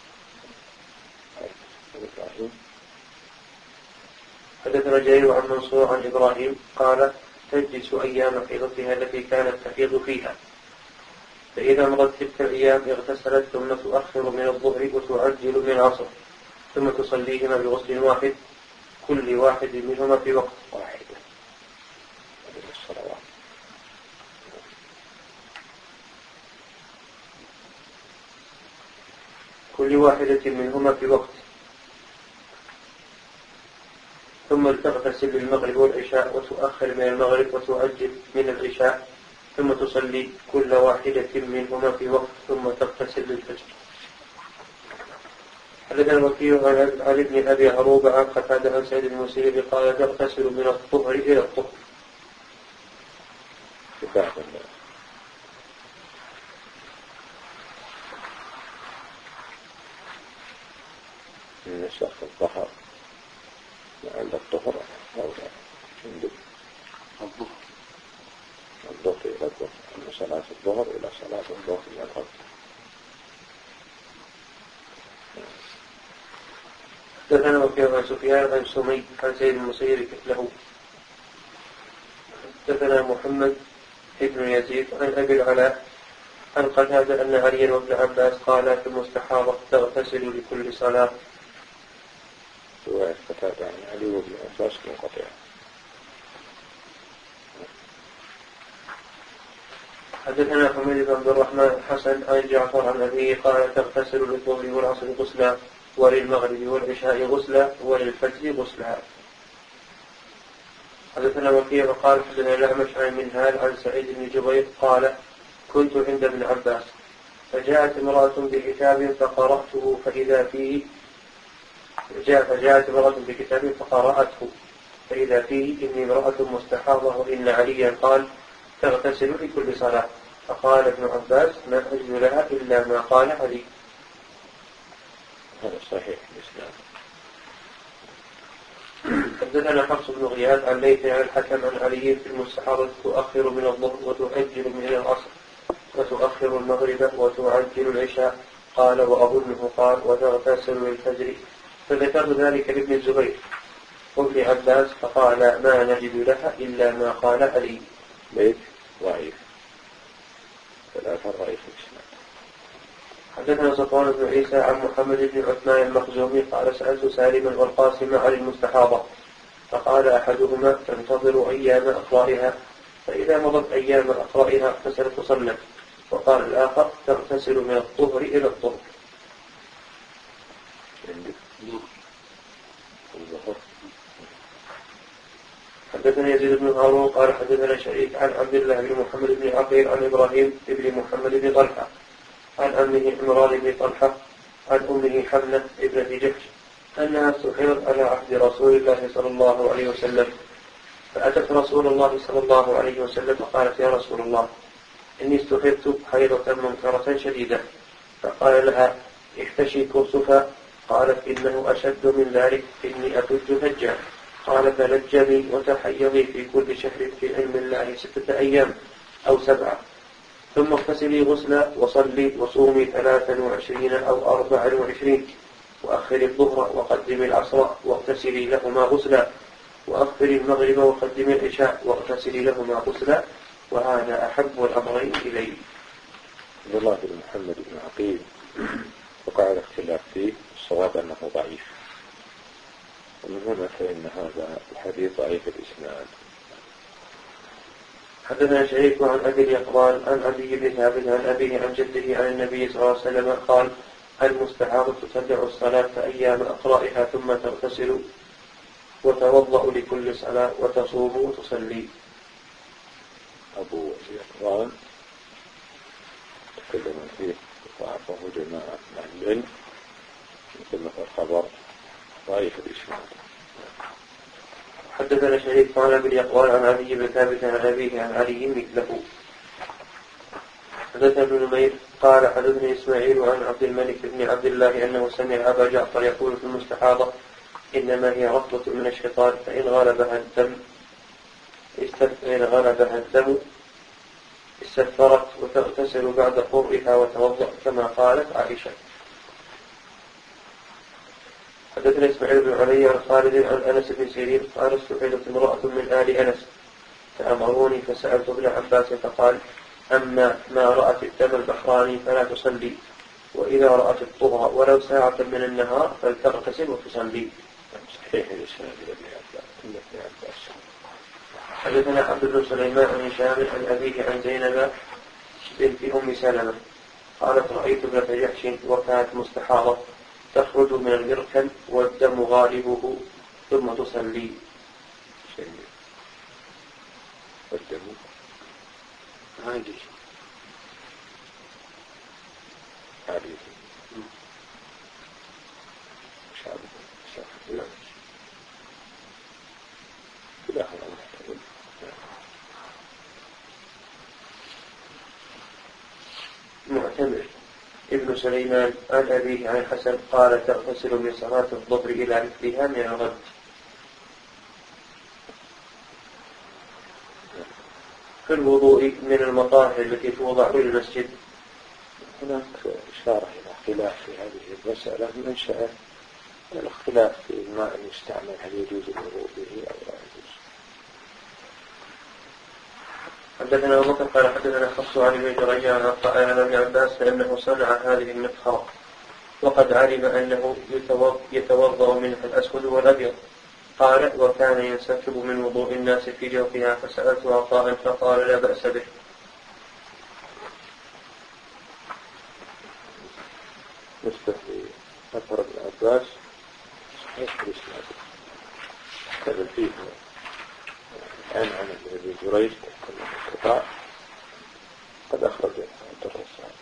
حدثنا جرير عن منصور عن إبراهيم قال تجلس أيام حيضتها التي كانت تحيض فيها، فإذا مضت تلك الأيام اغتسلت ثم تؤخر من الظهر وتعجل من العصر ثم تصليهما بغسل واحد كل واحد منهما في وقت واحد. كل واحدة منهما في وقت، ثم تغتسل للمغرب والعشاء وتؤخر من المغرب وتعجل من العشاء ثم تصلي كل واحدة منهما في وقت، ثم تغتسل للفجر. حدثنا الوكيع عن ابن أبي عروبة عن قتادة عن سعيد بن المسيب قال تغتسل من الطهر إلى الطهر. من نسخ الظهر عند الطهر أو عند الظهر الظهر إلى الظهر، من صلاة الظهر إلى صلاة الظهر إلى الظهر. حدثنا وكيع عن سفيان عن سمي عن سعيد بن المسيب له. حدثنا محمد ابن يزيد عن أبي العلاء عن قتادة أن علي وابن عباس قال في المستحاضة تغتسل لكل صلاة. رواية قتادة عن علي وابن عباس منقطعة. حدثنا حميد بن عبد الرحمن الحسن عن جعفر عن أبيه قال تغتسل للظهر والعصر غسلا وللمغرب والعشاء غسلا وللفجر غسلا. حدثنا وكيع قال حدثنا الأعمش عن منهال عن سعيد بن جبير قال كنت عند ابن عباس فجاءت امرأة بكتاب فقرأته فإذا فيه جاء فجاءت امرأة بكتاب فقرأته فإذا فيه إني امرأة مستحاضة وإن عليا قال تغتسل لكل صلاة، فقال ابن عباس ما أجد لها إلا ما قال علي. هذا صحيح الإسلام. حدثنا حفص بن غياث عن ليث عن الحكم عن علي في المستحاضة تؤخر من الظهر وتعجل من العصر وتؤخر المغرب وتعجل العشاء قال وأظنه قال وتغتسل للفجر، فذكر ذلك لابن الزبير وابن عباس فقال ما نجد لها إلا ما قال علي. بيت ضعيف ثلاثة ضعيف الإسلام. حدثنا صفوان بن عيسى عن محمد بن عثمان المخزومي قال سألت سالما والقاسم عن المستحاضة فقال أحدهما تنتظر أيام أقرائها فإذا مضت أيام أقرائها اغتسلت وصلت، وقال الآخر تغتسل من الطهر إلى الطهر. الظهر حدثنا يزيد بن هارون قال حدثنا شريك عن عبد الله بن محمد بن عقيل عن إبراهيم بن محمد بن طلحة عن أمه عمران بن طلحة عن أمه حمنة ابنة جحش أنها استحيضت على عهد رسول الله صلى الله عليه وسلم، فأتت رسول الله صلى الله عليه وسلم فقالت: يا رسول الله، إني استحيضت حيضة منكرة شديدة. فقال لها: احتشي كرسفا. قالت: إنه أشد من ذلك، إني أتج فجا. قال: فلجني وتحيضي في كل شهر في علم الله ستة أيام أو سبعة، ثم اغتسلي غسلا وصلي وصومي ثلاثا وعشرين أو أربعا وعشرين، وأخري الظهر وقدمي العصر واغتسلي لهما غسلا، وأخري المغرب وقدمي العشاء واغتسلي لهما غسلا، وهذا أحب الأمرين إلي. عبد الله بن محمد بن عقيل وقع الاختلاف فيه، الصواب أنه ضعيف، ومن هنا فإن هذا الحديث ضعيف الإسناد. حدثنا شريك عن أبي اليقظان عن أبي بن ثابت عن أبيه عن جده عن النبي صلى الله عليه وسلم قال: المستحاضة تتبع الصلاة أيام أقرائها ثم تغتسل وتوضأ لكل صلاة وتصوم وتصلي. أبو اليقظان تكلم فيه وضعفه جماعة من العلم، مثل الخبر ضعيف الإسناد. حدثنا شريك عن أبي اليقظان عن علي بن ثابت عن أبيه عن علي مثله. حدثنا ابن نمير قال: حدثني إسماعيل عن عبد الملك بن عبد الله أنه سمع أبا جعفر يقول في المستحاضة: إنما هي رفضة من الشيطان، فإن غلبها الدم فإن غلبها الدم استثرت وتغتسل بعد قرئها وتوضأ كما قالت عائشة. حدثنا إسماعيل بن علي عن خالد عن أنس بن سيرين قال: استحيضت امرأة من آل أنس فأمروني فسألت ابن عباس فقال: أما ما رأت الدم البحراني فلا تصلي، وإذا رأت الطهر ولو ساعة من النهار فلتغتسل وتصلي. صحيح الإسناد لابن عباس. حدثنا عبد بن سليمان عن هشام عن أبيه عن زينب بنت أم سلمة قالت: رأيت ابنة جحش وكانت مستحاضة تخرج من المركب والدم غالبه ثم تصلي. والدم عادي عادي شعب شعب لا لا لا معتمر ابن سليمان عن أبيه عن حسن قال: تغتسل من صلاة الظهر إلى مثلها من الغد. في الوضوء من المطاهر التي توضع في المسجد. هناك إشارة إلى خلاف في هذه المسألة من شأن الاختلاف في الماء المستعمل هل يجوز الوضوء به أو لا يجوز. حدثنا أبو بكر قال: حدثنا حفص عن ابن جريج عن عطاء عن ابن عباس فإنه صنع هذه المطهرة وقد علم أنه يتوضأ منها الأسود والأبيض. قال: وكان ينسكب من وضوء الناس في جوفها، فسألت عطاء فقال: لا بأس به. نستحي أثر ابن عباس صحيح الإسناد كذا فيه عن عن ابن جريج القطاع قد أخرج عبد الرزاق.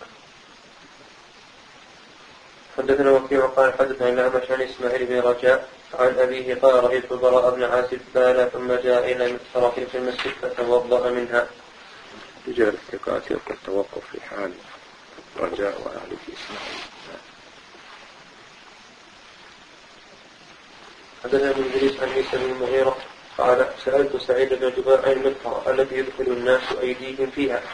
حدثنا وكيع قال: حدثنا الأعمش عن إسماعيل بن رجاء عن أبيه قال: رأيت البراء بن عازب بال ثم جاء إلى مطهرة في المسجد فتوضأ منها. رجال الثقات يلقى التوقف في حال رجاء وأهل إسماعيل. حدثنا ابن إدريس عن عيسى بن المغيرة قال: سألت سعيد بن جبير عن المطهرة التي يدخل الناس أيديهم فيها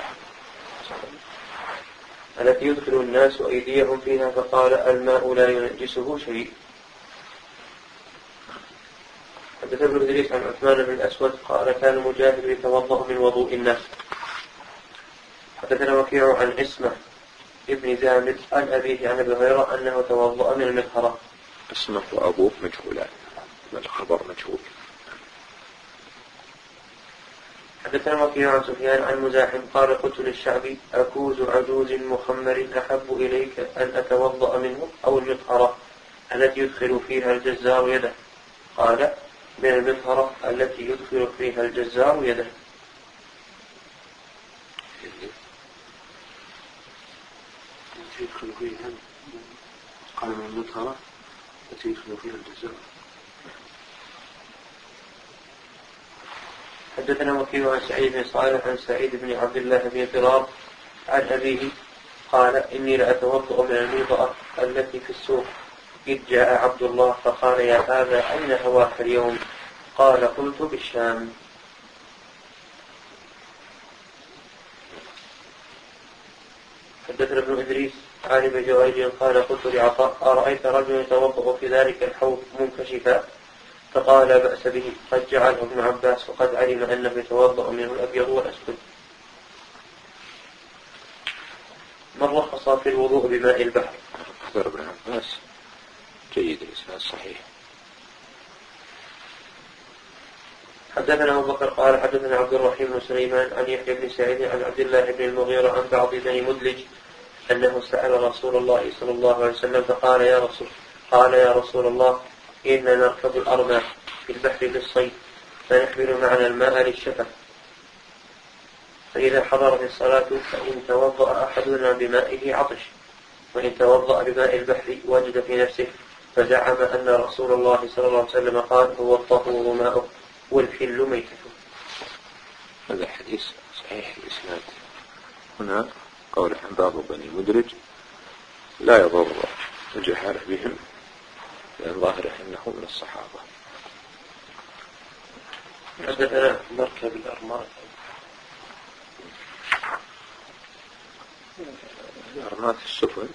التي يدخل الناس أيديهم فيها فقال: الماء لا ينجسه شيء. حدثنا ابن إدريس عن عثمان بن الأسود قال: كان مجاهد يتوضأ من وضوء الناس. حدثنا وكيع عن عصمة ابن زامل عن أبيه عن أبي هريرة أنه توضأ من المطهرة. اسمه وأبوه مجهولان، الخبر مجهول. حدثنا وكيع عن سفيان عن مزاحم قال: قلت للشعبي: أكوز عجوز مخمر أحب إليك أن أتوضأ منه أو المطهرة التي يدخل فيها الجزار يده؟ قال: من المطهرة التي يدخل فيها الجزار يده. يدخل فيها قال من المطهرة التي يدخل فيها الجزار. حدثنا وكيع عن سعيد بن صالح عن سعيد بن عبد الله بن فرار عن أبيه قال إني لأتوضأ من الميضأة التي في السوق إذ جاء عبد الله فقال يا هذا أين هواك اليوم؟ قال قلت بالشام. حدثنا ابن إدريس عن ابن جريج قال قلت لعطاء أرأيت رجل يتوضأ في ذلك الحوض منكشفا؟ فقال لا بأس به قد جعله ابن عباس وقد علم أنه يتوضأ منه الأبيض والأسود. من رخص في الوضوء بماء البحر؟ أخبر ابن عباس جيد الإسناد صحيح. حدثنا أبو بكر قال حدثنا عبد الرحيم بن سليمان عن يحيى بن سعيد عن عبد الله بن المغيرة عن بعض بني مدلج أنه سأل رسول الله صلى الله عليه وسلم فقال يا رسول قال يا رسول الله إننا نركب الأرمى في البحر للصيد فنحمل معنا الماء للشفة فإذا حضرت الصلاة فإن توضأ أحدنا بمائه عطش وإن توضأ بماء البحر وجد في نفسه فزعم أن رسول الله صلى الله عليه وسلم قال هو الطهور ماؤه والحل ميتته. هذا حديث صحيح الإسناد. هنا قول عن بعض بني مدرج لا يضر الجهالة بهم لأن ظاهره أنه من الصحابة. حدثنا مركب الأرماء الأرماء في السفن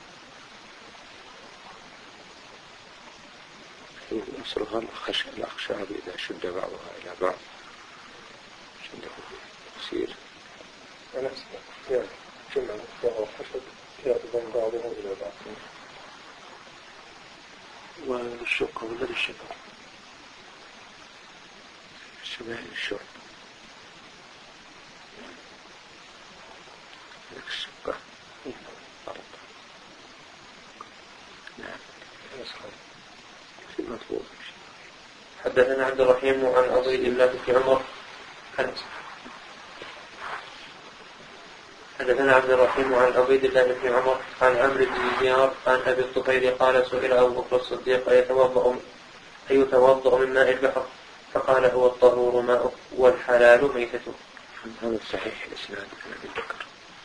يصرفها الأخشاب إذا شد بعضها إلى بعض شده يصير نفس يعني جمع الخشب يأتون بعضهم إلى بعض والشق ولا الشبه الشبه الشعب الشقة أرض. نعم في المطلوب. حدثنا عبد الرحيم عن عبيد الله بن عمر حدثنا عبد الرحيم عن عبيد الله بن عمر عن عمرو بن دينار عن أبي الطفيل قال سئل أبو بكر الصديق أيتوضأ أيتوضأ من ماء البحر فقال هو الطهور ماؤه والحلال ميتته. هذا صحيح الإسناد عن أبي بكر.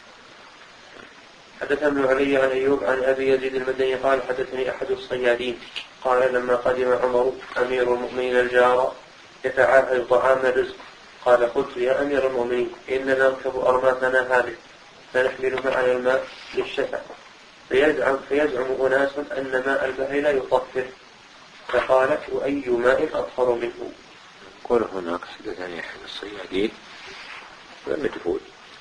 حدثنا ابن علي عن أيوب عن أبي يزيد المدني قال حدثني أحد الصيادين قال لما قدم عمر أمير المؤمنين الجار يتعاهد طعام الرزق قال قلت يا أمير المؤمنين إننا نركب أرماتنا هذه فنحمل معنا الماء للشفع فيزعم, فيزعم أناس أن ماء البحر لا يطهر فقال وأي ماء أطهر منه. قال هناك حدثني أحد الصيادين مجهول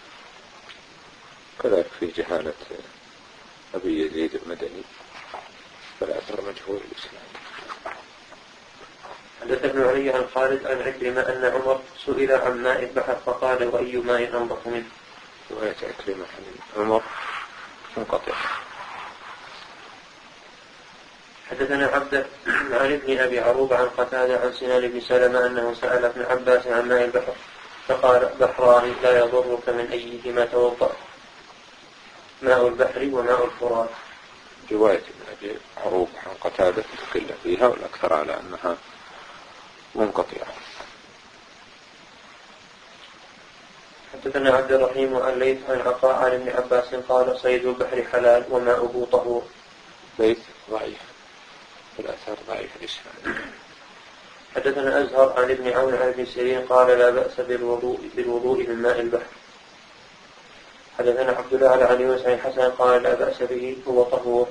كذلك في جهالة أبي يزيد المدني فالأثر مجهول الإسلام. حدث ابن علي عن خالد عن عكرمة أن عمر سئل عن ماء البحر فقال وأي ماء أنضف منه. رواية عكرمة عن عمر منقطع. حدثنا عبد عن ابن أبي عروبة عن قتادة عن سنان بن سلمة أنه سأل ابن عباس عن ماء البحر فقال بحران لا يضرك من أيهما توضأ ماء البحر وماء الفرات. رواية ابن أبي عروبة عن قتادة تكلم فيها والأكثر على أنها منقطعة. حدثنا عبد الرحيم عن ليث عن عطاء عن ابن عباس قال صيد البحر حلال وماؤه طهور. ليث ضعيف والأثر ضعيف الإسناد. حدثنا أزهر عن ابن عون عن ابن سيرين قال لا بأس بالوضوء, بالوضوء من ماء البحر. حدثنا عبد الله عن يونس عن حسن قال لا بأس به هو طهور.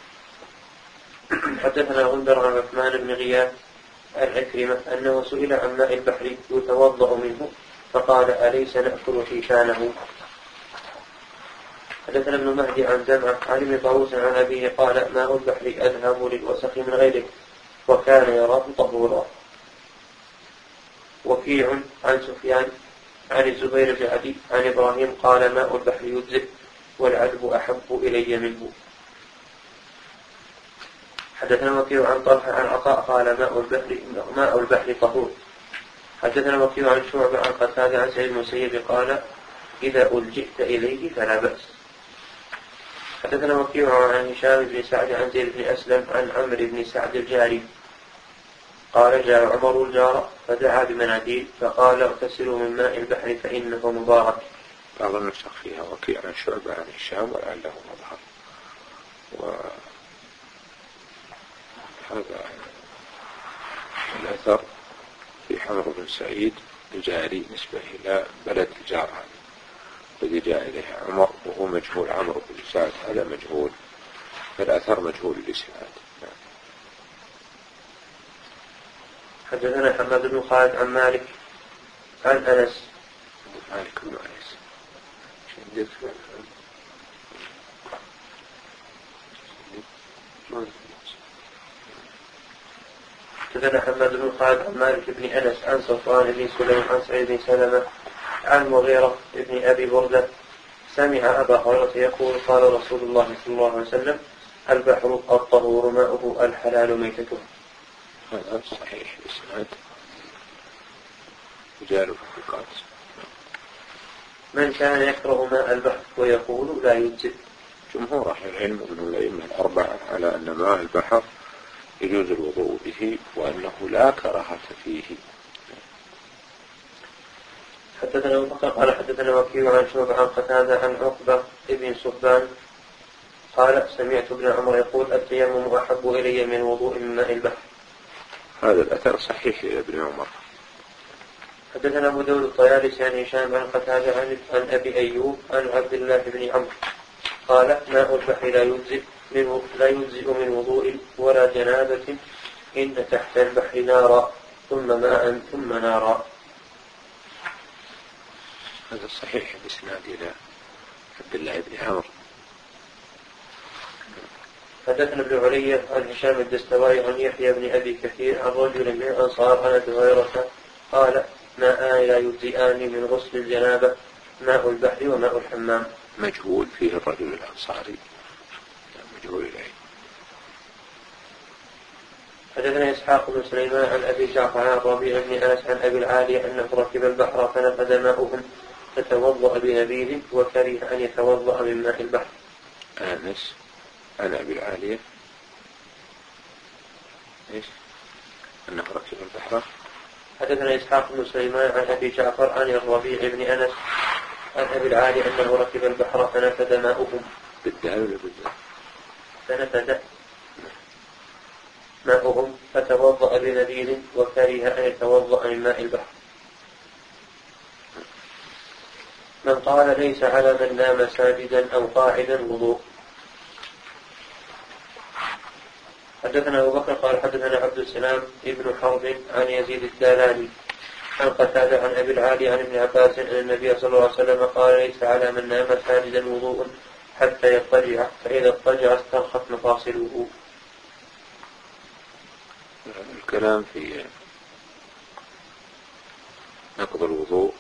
حدثنا غندر عن عثمان بن غياث العكرمة أنه سئل عن ماء البحر يتوضأ منه فقال أليس نأكل حيتانه. حدثنا ابن مهدي عن جمعة عن ابن طاووس عن أبيه قال ماء البحر أذهب للوسخ من غيره وكان يراه طهورا. وكيع عن سفيان عن الزبير بن عدي عن إبراهيم قال ماء البحر يجزئ والعذب أحب إلي منه. حدثنا وكيع عن طلحة عن عطاء قال ماء البحر ماء البحر طهور. حدثنا وكيع عن شعبة عن قتادة عن سعيد المسيب قال إذا ألجئت إليه فلا بأس. حدثنا وكيع عن هشام بن سعد عن زيد بن أسلم عن عمرو بن سعد الجاري قال جاء عمر الجار فدعا بمناديل فقال اغتسلوا من ماء البحر فإنه مبارك. بعض النسخ فيها وكيع عن شعبة عن هشام ولعله مظهر. وهذا الأثر في عمرو بن سعيد الجاري نسبة إلى بلد الجار الذي جاء إليه عمر وهو مجهول. عمرو بن سعد هذا مجهول، فالأثر مجهول الإسناد. حدثنا حماد بن خالد عن مالك عن أنس مالك بن أنس حدثنا حماد بن خالد عن مالك بن أنس عن صفوان بن سليم عن سعيد بن سلمة عن مغيرة بن أبي بردة سمع أبا هريرة يقول قال رسول الله صلى الله عليه وسلم البحر الطهور ماؤه الحلال ميتته. هذا صحيح الإسناد رجاله ثقات. من كان يكره ماء البحر ويقول لا يجزئ. جمهور أهل العلم من الأئمة الأربعة على أن ماء البحر يجوز الوضوء به وأنه لا كراهة فيه. حدثنا أبو بكر قال حدثنا وكيع عن شعبة عن قتادة عن عقبة ابن سفيان قال سمعت ابن عمر يقول التيمم أحب إلي من وضوء من ماء البحر. هذا الأثر صحيح يا ابن عمر. حدثنا أبو داود الطيالسي عن هشام عن قتادة عن أبي أيوب عن عبد الله بن عمرو قال ماء البحر لا يجزئ من لا يجزئ من وضوء ولا جنابة إن تحت البحر نارا ثم ماء ثم نارا. هذا صحيح بإسناد إلى عبد الله بن عمرو. حدثنا ابن علي عن هشام الدستوائي عن يحيى بن أبي كثير عن رجل من الأنصار عن أبي هريرة قال ماء لا يجزئان من غسل الجنابة ماء البحر وماء الحمام. مجهول فيه الرجل الأنصاري مجهول إليه. حدثنا إسحاق بن سليمان عن أبي جعفر عن الربيع بن أنس عن أبي العالية أنه ركب البحر فنفذ ماؤهم فتوضأ بنبيذ وكره أن يتوضأ من ماء البحر. أنس عن أبي العالية إيش؟ أنه ركب البحر. حدثنا إسحاق بن سليمان عن أبي جعفر عن الربيع بن أنس عن أبي العالية أنه ركب البحر فنفذ ماؤهم. بالدال ولا بالدال؟ فنفذ ماؤهم فتوضأ بنبيذ وكره أن يتوضأ من ماء البحر. من قال ليس على من نام ساجدا أو قاعدا وضوء. حدثنا أبو بكر قال حدثنا عبد السلام ابن حرب عن يزيد الدالاني عن قتادة عن أبي العالي عن ابن عباس أن النبي صلى الله عليه وسلم قال ليس على من نام ساجدا وضوء حتى يضطجع فإذا اضطجع استرخت مفاصله. الكلام في نقض الوضوء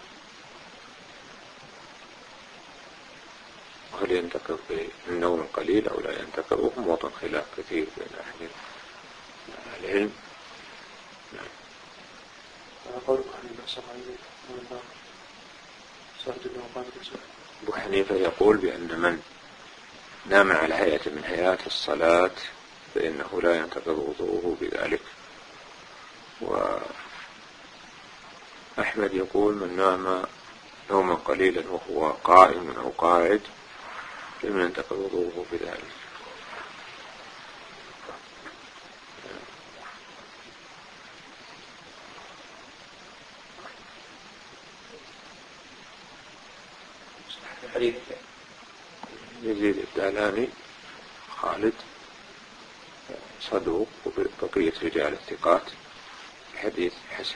وهل ينتقض بالنوم القليل أو لا ينتقض وهو موطن خلاف كثير بين أهل العلم. أبو حنيفة يقول بأن من نام على هيئة من هيئات الصلاة فإنه لا ينتقض وضوءه بذلك. وأحمد يقول من نام نوما قليلا وهو قائم أو قاعد لم ينتقض وضوءه بذلك. يزيد الدالاني خالد صدوق وبقية رجال الثقات الحديث حسن.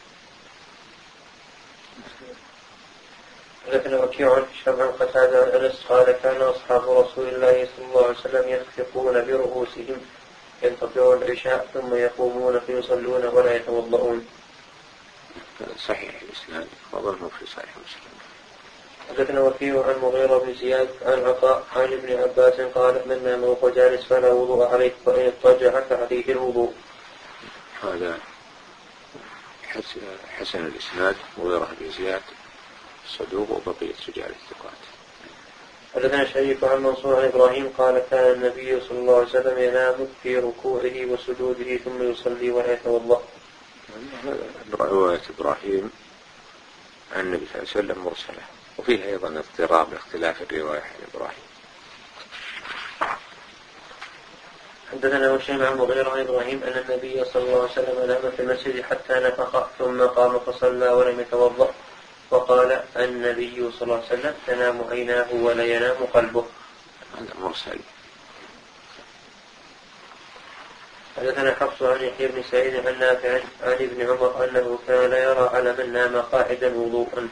حدثنا وكيع شبع قتادة عن أنس قال كان أصحاب رسول الله صلى الله عليه وسلم يخفقون برؤوسهم ينتظرون العشاء ثم يقومون فيصلون ولا يتوضؤون. صحيح الإسلام وظنه في صحيح مسلم. حدثنا وكيع عن مغيرة بن زياد عن عطاء عن ابن عباس قال من نام وهو جالس فلا وضوء عليه وإن اضطجع فعليه الوضوء. هذا حسن الإسناد. مغيرة بن زياد صدوق وبقية رجال الثقات. حدثنا شريك عن منصور عن إبراهيم قال كان النبي صلى الله عليه وسلم ينام في ركوعه وسجوده ثم يصلي ولا يتوضأ. رواية إبراهيم عن النبي صلى الله عليه وسلم مرسلة، وفيها أيضا اضطراب لاختلاف الرواية عن إبراهيم. حدثنا وشيم عن مغيرة عن إبراهيم أن النبي صلى الله عليه وسلم نام في المسجد حتى نفخ ثم قام فصلى ولم يتوضأ، وقال النبي صلى الله عليه وسلم تنام عيناه ولا ينام قلبه. هذا مرسل. حدثنا حفص عن يحيى بن سعيد عن نافع عن ابن عمر أنه كان لا يرى على من نام قاعدا وضوءا.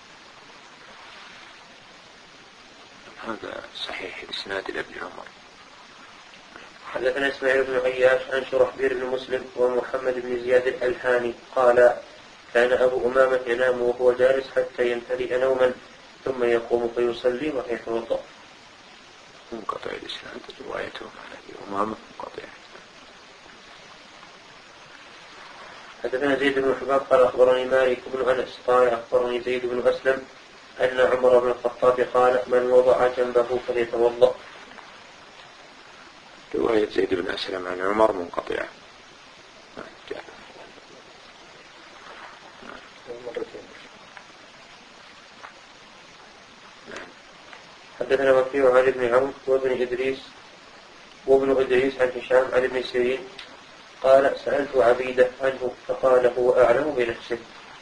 هذا صحيح الإسناد لابن عمر. حدثنا إسماعيل بن عياش عن شرحبيل بن مسلم ومحمد بن زياد الألحاني قال كان أبو أمامة ينام وهو جالس حتى يمتلئ نوما ثم يقوم فيصلي ويتوضأ. منقطع الإسناد روايته عن أبي أمامة منقطع. حدثنا زيد بن حباب قال أخبرني مالك بن أنس قال أخبرني زيد بن أسلم أن عمر بن الخطاب قال من وضع جنبه فليتوضأ. رواية زيد بن أسلم عن عمر منقطعة. حدثنا وكيع عن ابن عون وابن إدريس وابن إدريس عن هشام عن ابن سيرين قال سألت عبيدة عنه فقال هو أعلم بنفسه.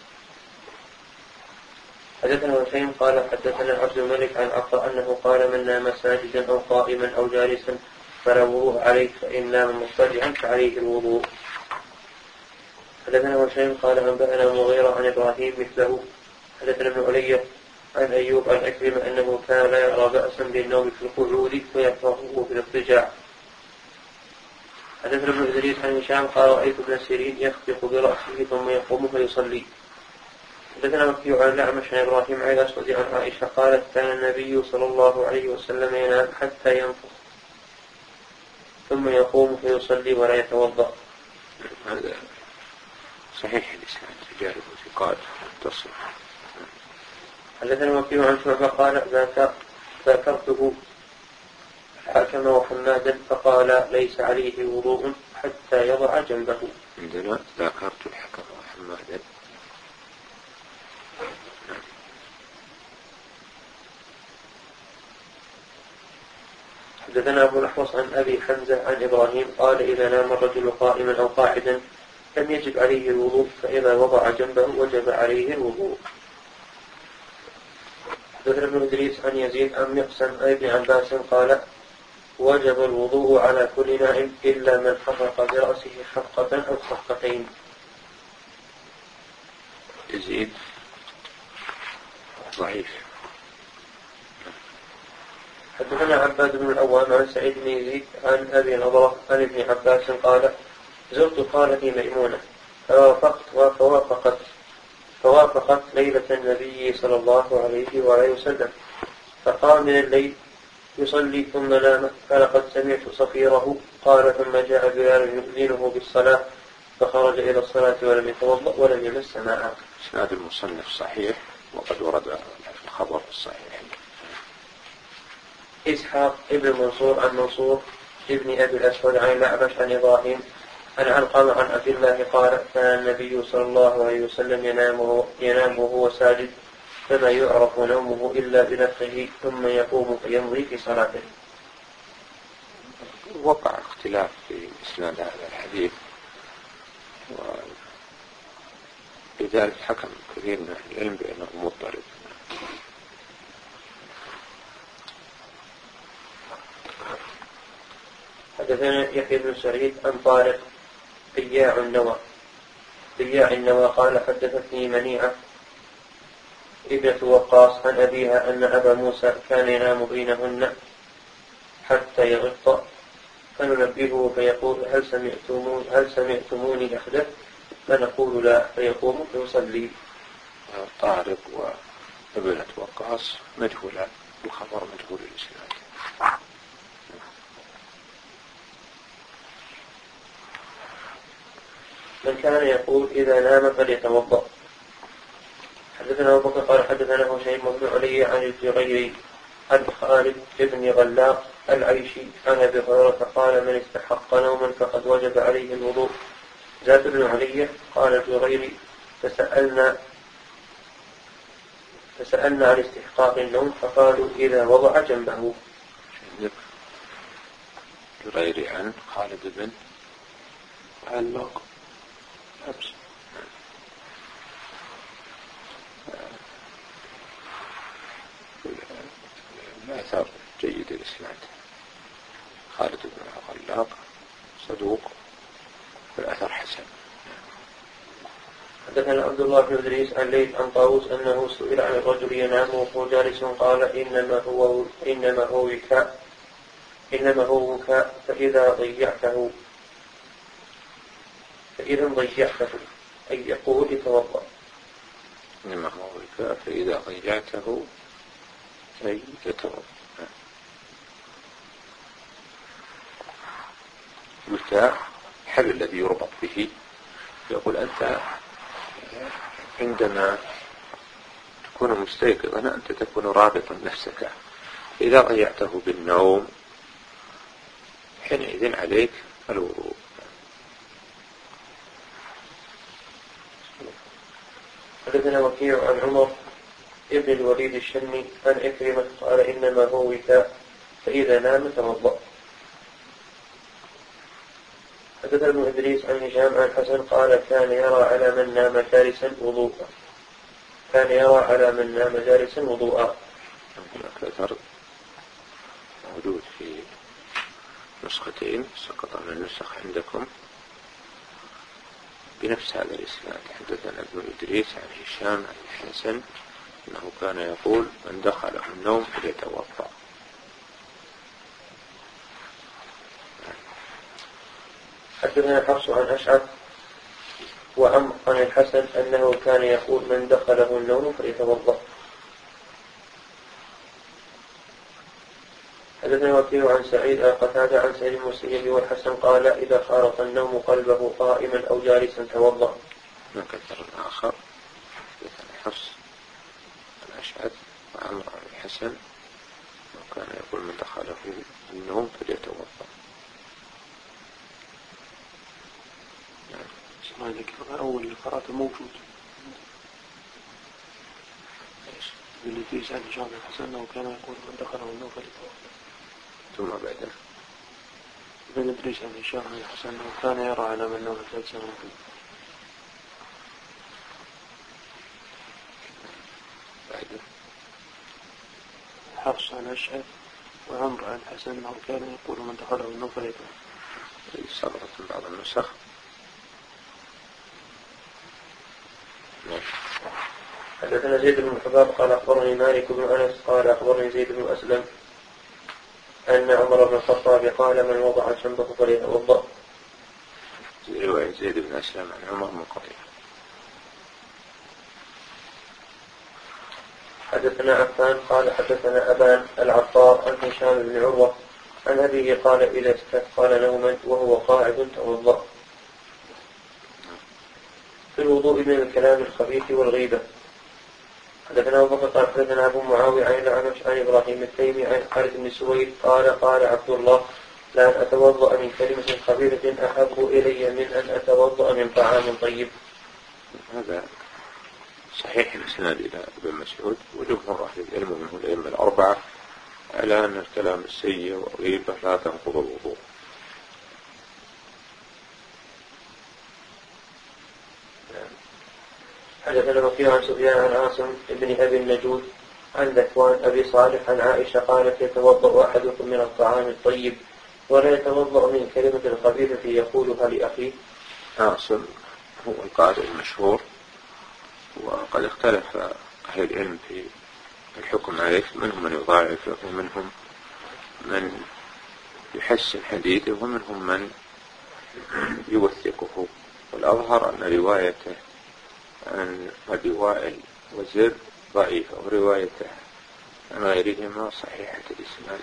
حدثنا وشيم قال حدثنا عبد الملك عن عطاء أنه قال من نام ساجدا أو قائما أو جالسا فلا وضوء عليه فإن نام مضطجعا فعليه الوضوء. حدثنا وشيم قال أنبأنا مغيرة عن إبراهيم مثله. حدثنا ابن علي عن أيوب عن أكرم أنه كان لا يرى بأسا بالنوم في القعود ويكرهه في الاضطجاع. حدثنا ابن إدريس عن هشام قال رأيت ابن سيرين يخفق برأسه ثم يقوم فيصلي. حدثنا وكيع عن الأعمش عن إبراهيم عن الأسود عن عائشة قالت كان النبي صلى الله عليه وسلم ينام حتى ينفخ ثم يقوم فيصلي ولا يتوضأ. هذا صحيح الإسناد رجاله ثقات تصل. حدثنا وكيع عن شعبة قال ذكرته حكم وحمادا فقال ليس عليه وضوء حتى يضع جنبه. عندنا ذكرت الحكم وحمادا. حدثنا أبو الأحوص عن أبي حمزة عن إبراهيم قال إذا نام الرجل قائما أو قاعدا لم يجب عليه الوضوء فإذا وضع جنبه وجب عليه الوضوء. حدثنا ابن إدريس عن يزيد عن مقسم عن ابن عباس قال وجب الوضوء على كل نائم إلا من حرق برأسه حرقة أو حرقتين. يزيد ضعيف. حدثنا عباد بن العوام عن سعيد بن يزيد عن أبي نضرة عن ابن عباس قال زرت خالتي ميمونة فوافقت وفوافقت فوافقت ليلة النبي صلى الله عليه وآله وسلم فقام من الليل يصلي ثم نام فلقد سمعت صفيره قال ثم جاء بلال يؤذنه بالصلاة فخرج إلى الصلاة ولم يتوضأ ولم يمس ماء. إسناد المصنف صحيح وقد ورد الخبر الصحيح. إسحاق ابن منصور عن منصور ابن أبي الأسود عن الأعمش عن إبراهيم عن علقمة عن عبد الله قال كان النبي صلى الله عليه وسلم ينام ينام وهو ساجد فما يعرف نومه إلا بنفخه ثم يقوم فيمضي في صلاته. وقع اختلاف في إسناد هذا الحديث ولذلك حكم كثير من أهل العلم بأنه مضطرب. حدثنا يحيى بن سعيد عن طارق بياع النوى بياع النوى قال حدثتني منيعة ابنة وقاص عن أبيها أن أبا موسى كان ينام بينهن حتى يغط فننبهه فيقول هل سمعتموني هل سمعتموني أحدث فنقول لا فيقوم فيصلي. طارق ابنة وقاص مجهولة، الخبر مجهول الإسناد. من كان يقول إذا نام فليتوضأ. حدثنا أبو بكر قال حدثنا هشيم بن علي عن الزبيري عن خالد بن غلاق العيشي عن أبي هريرة قال من استحق نوما فقد وجب عليه الوضوء. زاد بن علي قال الزبيري فسألنا فسألنا عن استحقاق النوم فقالوا إذا وضع جنبه. الزبيري عن خالد بن غلاق أبس. الأثر جيد الإسناد. خالد بن غلاق صدوق والأثر حسن. حدثنا عبد الله بن إدريس عن ليث عن طاووس أنه سئل عن الرجل ينام وهو جالس قال إنما هو إنما هو وكاء إنما هو وكاء فإذا ضيعته فإذا ضيعته أي يقول يتوضأ. إنما هو وكاء فإذا ضيعته أي يتوضأ. وكاء الحبل الذي يربط به. يقول أنت عندما تكون مستيقظا أنت تكون رابطا نفسك، إذا ضيعته بالنوم حينئذ عليك الوضوء. حدثنا وكيع عن عمر ابن الوليد الشمي عن إكرمة قال إنما هو وكاء فإذا نام توضأ. حدثنا ابن إدريس عن هشام عن حسن قال كان يرى على من نام جالسا وضوءا كان يرى على من نام جالسا وضوءا. الأثر موجود في نسختين سقط من النسخ عندكم بنفس هذا الإسناد. حدثنا ابن إدريس عن هشام عن الحسن أنه كان يقول من دخله النوم فليتوضأ. حدثنا حفص عن أشعث وعمر عن الحسن أنه كان يقول من دخله النوم فليتوضأ. حدثنا وكيع عن سعيد عن قتادة عن سعيد المسيب والحسن قال إذا خالط النوم قلبه قائما أو جالسا توضأ. من كثر الآخر حدثنا حفص عن أشعث وعمر عن الحسن وكان يقول من دخله النوم فليتوضأ. هذا أول اللي قرأته موجود اللي فيه سعد شعب الحسن أنه كان يقول من دخله النوم فليتوضأ. ثم بعده ابن إدريس عن هشام عن الحسن أنه كان يرى على من نوم جالسا وضوءا. بعده حفص عن أشعث وعمر عن الحسن أنه كان يقول من دخله النوم فليتوضأ. سقطت من بعض النسخ. حدثنا زيد بن حباب قال أخبرني مالك بن أنس قال أخبرني زيد بن أسلم أن عمر بن الخطاب قال من وضع جنبه فليتوضأ. رواية زيد بن أسلم عن عمر منقطعة. حدثنا عفان قال حدثنا أبان العطار عن هشام بن عروة عن أبيه قال إذا استثقل نوما وهو قاعد توضأ. في الوضوء من الكلام الخبيث والغيبة. حدثنا أبو بكر قال حدثنا أبو معاوية عن الأعمش عن إبراهيم التيمي عن خالد بن سويد قال قال عبد الله لأن أتوضأ من كلمة خبيثة أحب إلي من أن أتوضأ من طعام طيب. هذا صحيح الإسناد إلى ابن مسعود وجمهور أهل العلم منه الأئمة الأربعة على أن الكلام السيء والغيبة لا تنقض الوضوء. حدثنا وكيع عن سفيان عن عاصم بن أبي النجود عن ذكوان أبي صالح عن عائشة قالت يتوضأ أحدكم من الطعام الطيب ولا يتوضأ من كلمة الخبيثة يقولها لأخيه. عاصم هو القارئ المشهور وقد اختلف أهل العلم في الحكم عليه، منهم من يضاعفه ومنهم من يحسن حديثه ومنهم من يوثقه، والأظهر أن روايته عن أبي وائل وزر ضعيفة وروايته عن غيرهما صحيحة الإسناد.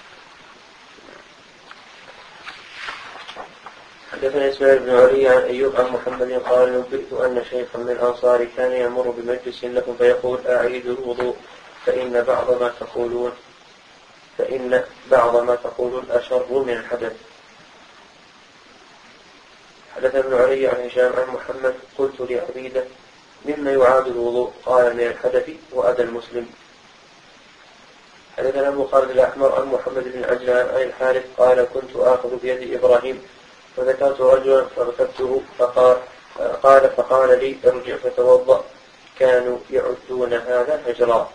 حدثنا إسماعيل بن علي عن أيوب عن محمد قال نبئت أن شيخا من الأنصار كان يمر بمجلس لكم فيقول أعيد الوضوء فإن بعض ما تقولون فإن بعض ما تقولون أشر من الحدث. حدثنا ابن علي عن هشام عن محمد قلت لعبيدة مما يعاد الوضوء قال من الحدث وأذى المسلم. حدثنا أبو خالد الأحمر عن محمد بن عجلان عن الحارث قال كنت آخذ بيد إبراهيم فذكرت رجلا فغتبته فقال قال فقال لي ارجع فتوضأ كانوا يعدون هذا هجرا.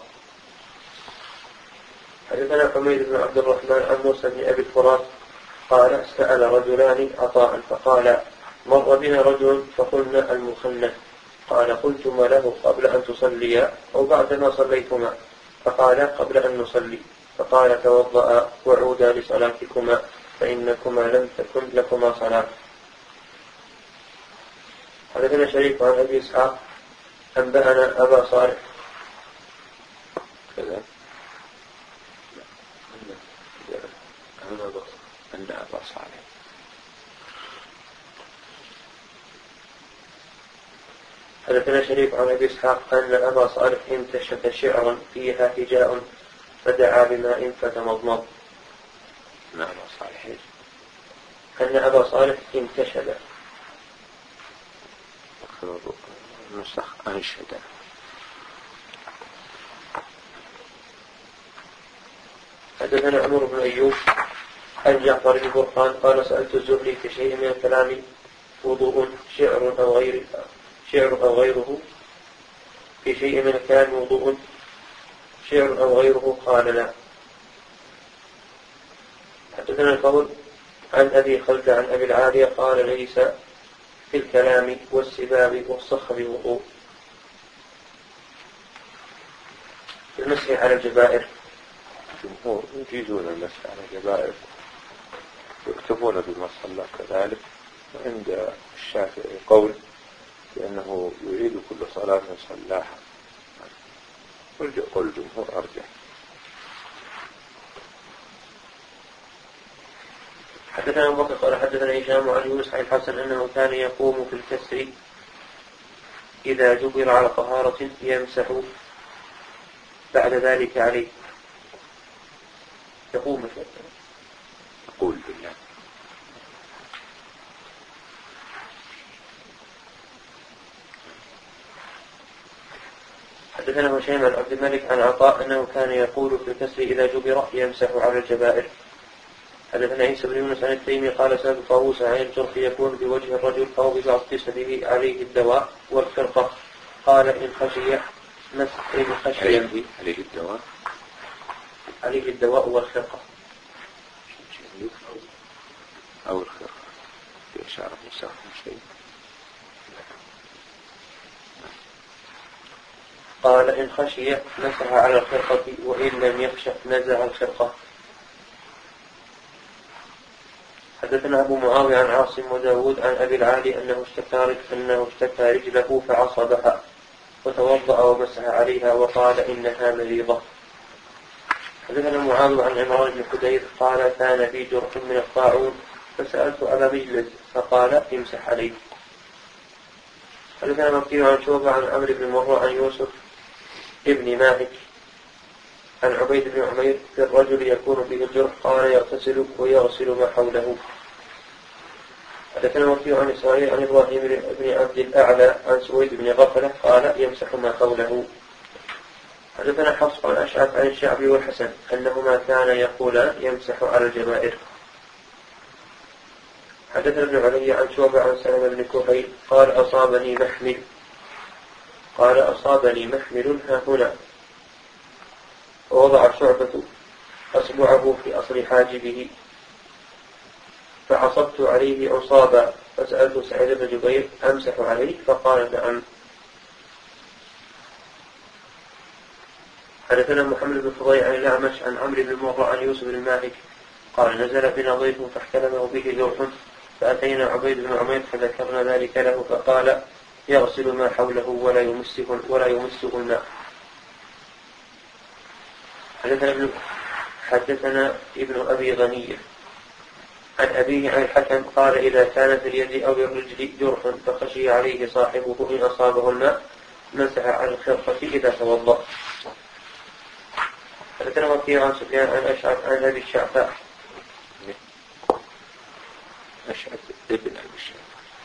حدثنا حميد بن عبد الرحمن عن موسى بن أبي الفرات قال سأل رجلان عطاء فقال مر بنا رجل فقلنا المخنث قال قلتما له قبل أن تصليا أو بعدما صليتما فقال قبل أن نصلي فقال توضأ وعودا لصلاتكما فإنكما لم تكن لكما صلاة. حدثنا شريك عن أبي إسحاق أنبأنا أبا صالح كذا أن أبا صالح حدثنا شريك عن أبي إسحاق أن أبا صالح انتشت شعرا فيها هجاء فدعا بماء فتمضمض. نعم صالح أن أبا صالح انتشد نسخ أنشد. حدثنا عمر بن أيوب عن جعفر بن برقان قال سألت الزهري في شيء من الكلام وضوء شعر أو غير شعر أو غيره في شيء من الكلام وضوء شعر أو غيره قال لا. حدثنا الفضل عن أبي خلد عن أبي العالية قال ليس في الكلام والسباب والصخب وضوء. المسح على الجبائر الجمهور يجيزون المسح على الجبائر يكتبون بالمصلى كذلك. وعند الشافعي قول بأنه يعيد كل صلاة صلاها قل الجمهور أرجح. حدثنا أبو بكر قال حدثنا هشام عن يونس عن الحسن أنه كان يقوم في الكسر إذا جبر على طهارة يمسح بعد ذلك عليه. يقوم في يقول بالله. حدثنا هشام عن عبد الملك عن عطاء أنه كان يقول في الكسر إذا جبر يمسح على الجبائر. حدثنا عيسى بن يونس عن التيمي قال سألت طاووس عن الجرح يكون بوجه الرجل أو ببعض جسده عليه الدواء والخرقة قال إن خشي مسح إن خشي عليه الدواء عليه الدواء والخرقة أو الخرقة في إشارة مساق شيء. قال إن خشي مسح على الخرقة وإن لم يخشى نزع الخرقة. حدثنا أبو معاوية عن عاصم وداود عن أبي العالي أنه اشتكى أنه اشتكى رجله فعصبها وتوضأ ومسح عليها وقال إنها مريضة. حدثنا معاوية عن عمران بن حديث قال كان في جرح من الطاعون فسألت أبا مجلس فقال امسح عليه. حدثنا مكي عن شعبة عن عمرو بن مرة عن يوسف ابن مالك عن عبيد بن عمير في الرجل يكون به الجرح قال يغتسل ويغسل ما حوله. حدثنا مكي عن إسرائيل عن إبراهيم بن عبد الأعلى عن سويد بن غفلة قال يمسح ما حوله. حدثنا حفص عن أشعث عن الشعبي والحسن أنهما كان يقولان يمسح على الجبائر. حدثنا ابن علي عن شعبة عن سلمة بن كهيل قال أصابني محمل قال أصابني محمل ها هنا. ووضع شعبة أصبعه في أصل حاجبه فعصبت عليه عصابا فسألت سعيد بن جبير أمسح عليه فقال نعم. حدثنا محمد بن فضيل عن الأعمش عن عمرو بن مرة عن يوسف بن مالك قال نزل بنا ضيف فاحتلمه به جرح فأتينا عبيد بن عمير فذكرنا ذلك له فقال يغسل ما حوله ولا يمسه ولا يمسه الماء. حدثنا ابن حدثنا ابن أبي غنية عن أبيه عن الحكم قال إذا كان في اليد أو الرجل جرح فخشي عليه صاحبه إن أصابه الماء مسح على الخرقة إذا توضأ. حدثنا وكيع عن سفيان عن أشعث عن أبي الشعثاء أشعث ابن أبي الشعثاء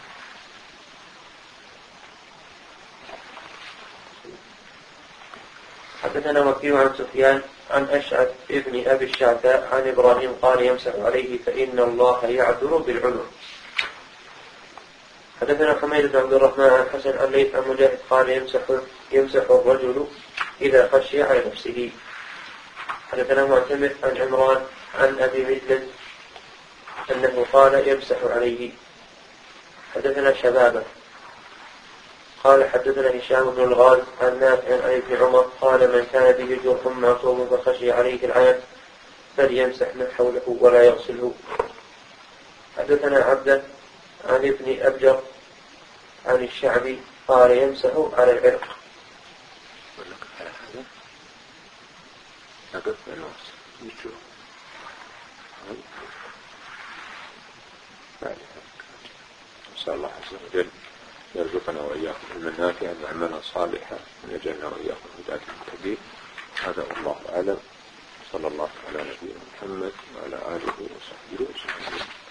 حدثنا وكيع عن سفيان عن أشعث ابن أبي الشعثاء عن إبراهيم قال يمسح عليه فإن الله يعذر بالعذر. حدثنا حميد بن عبد الرحمن عن حسن عن ليث عن مجاهد قال يمسح يمسح الرجل إذا خشي على نفسه. حدثنا معتمر عن عمران عن أبي مجلد أنه قال يمسح عليه. حدثنا شبابه قال حدثنا هشام بن الغاز عن نافع عن ابن عمر قال من كان به جرح معصوم فخشي عليه العين فليمسح من حوله ولا يغسله. حدثنا عبده عن ابن أبجر عن الشعبي قال يمسح على العرق. نسأل الله عز وجل يرزقنا وإياكم علما نافعا وعملا صالحا ويجعلنا وإياكم هداة المهتدين. هذا والله أعلم. صلى الله على نبينا محمد وعلى آله وصحبه وسلم.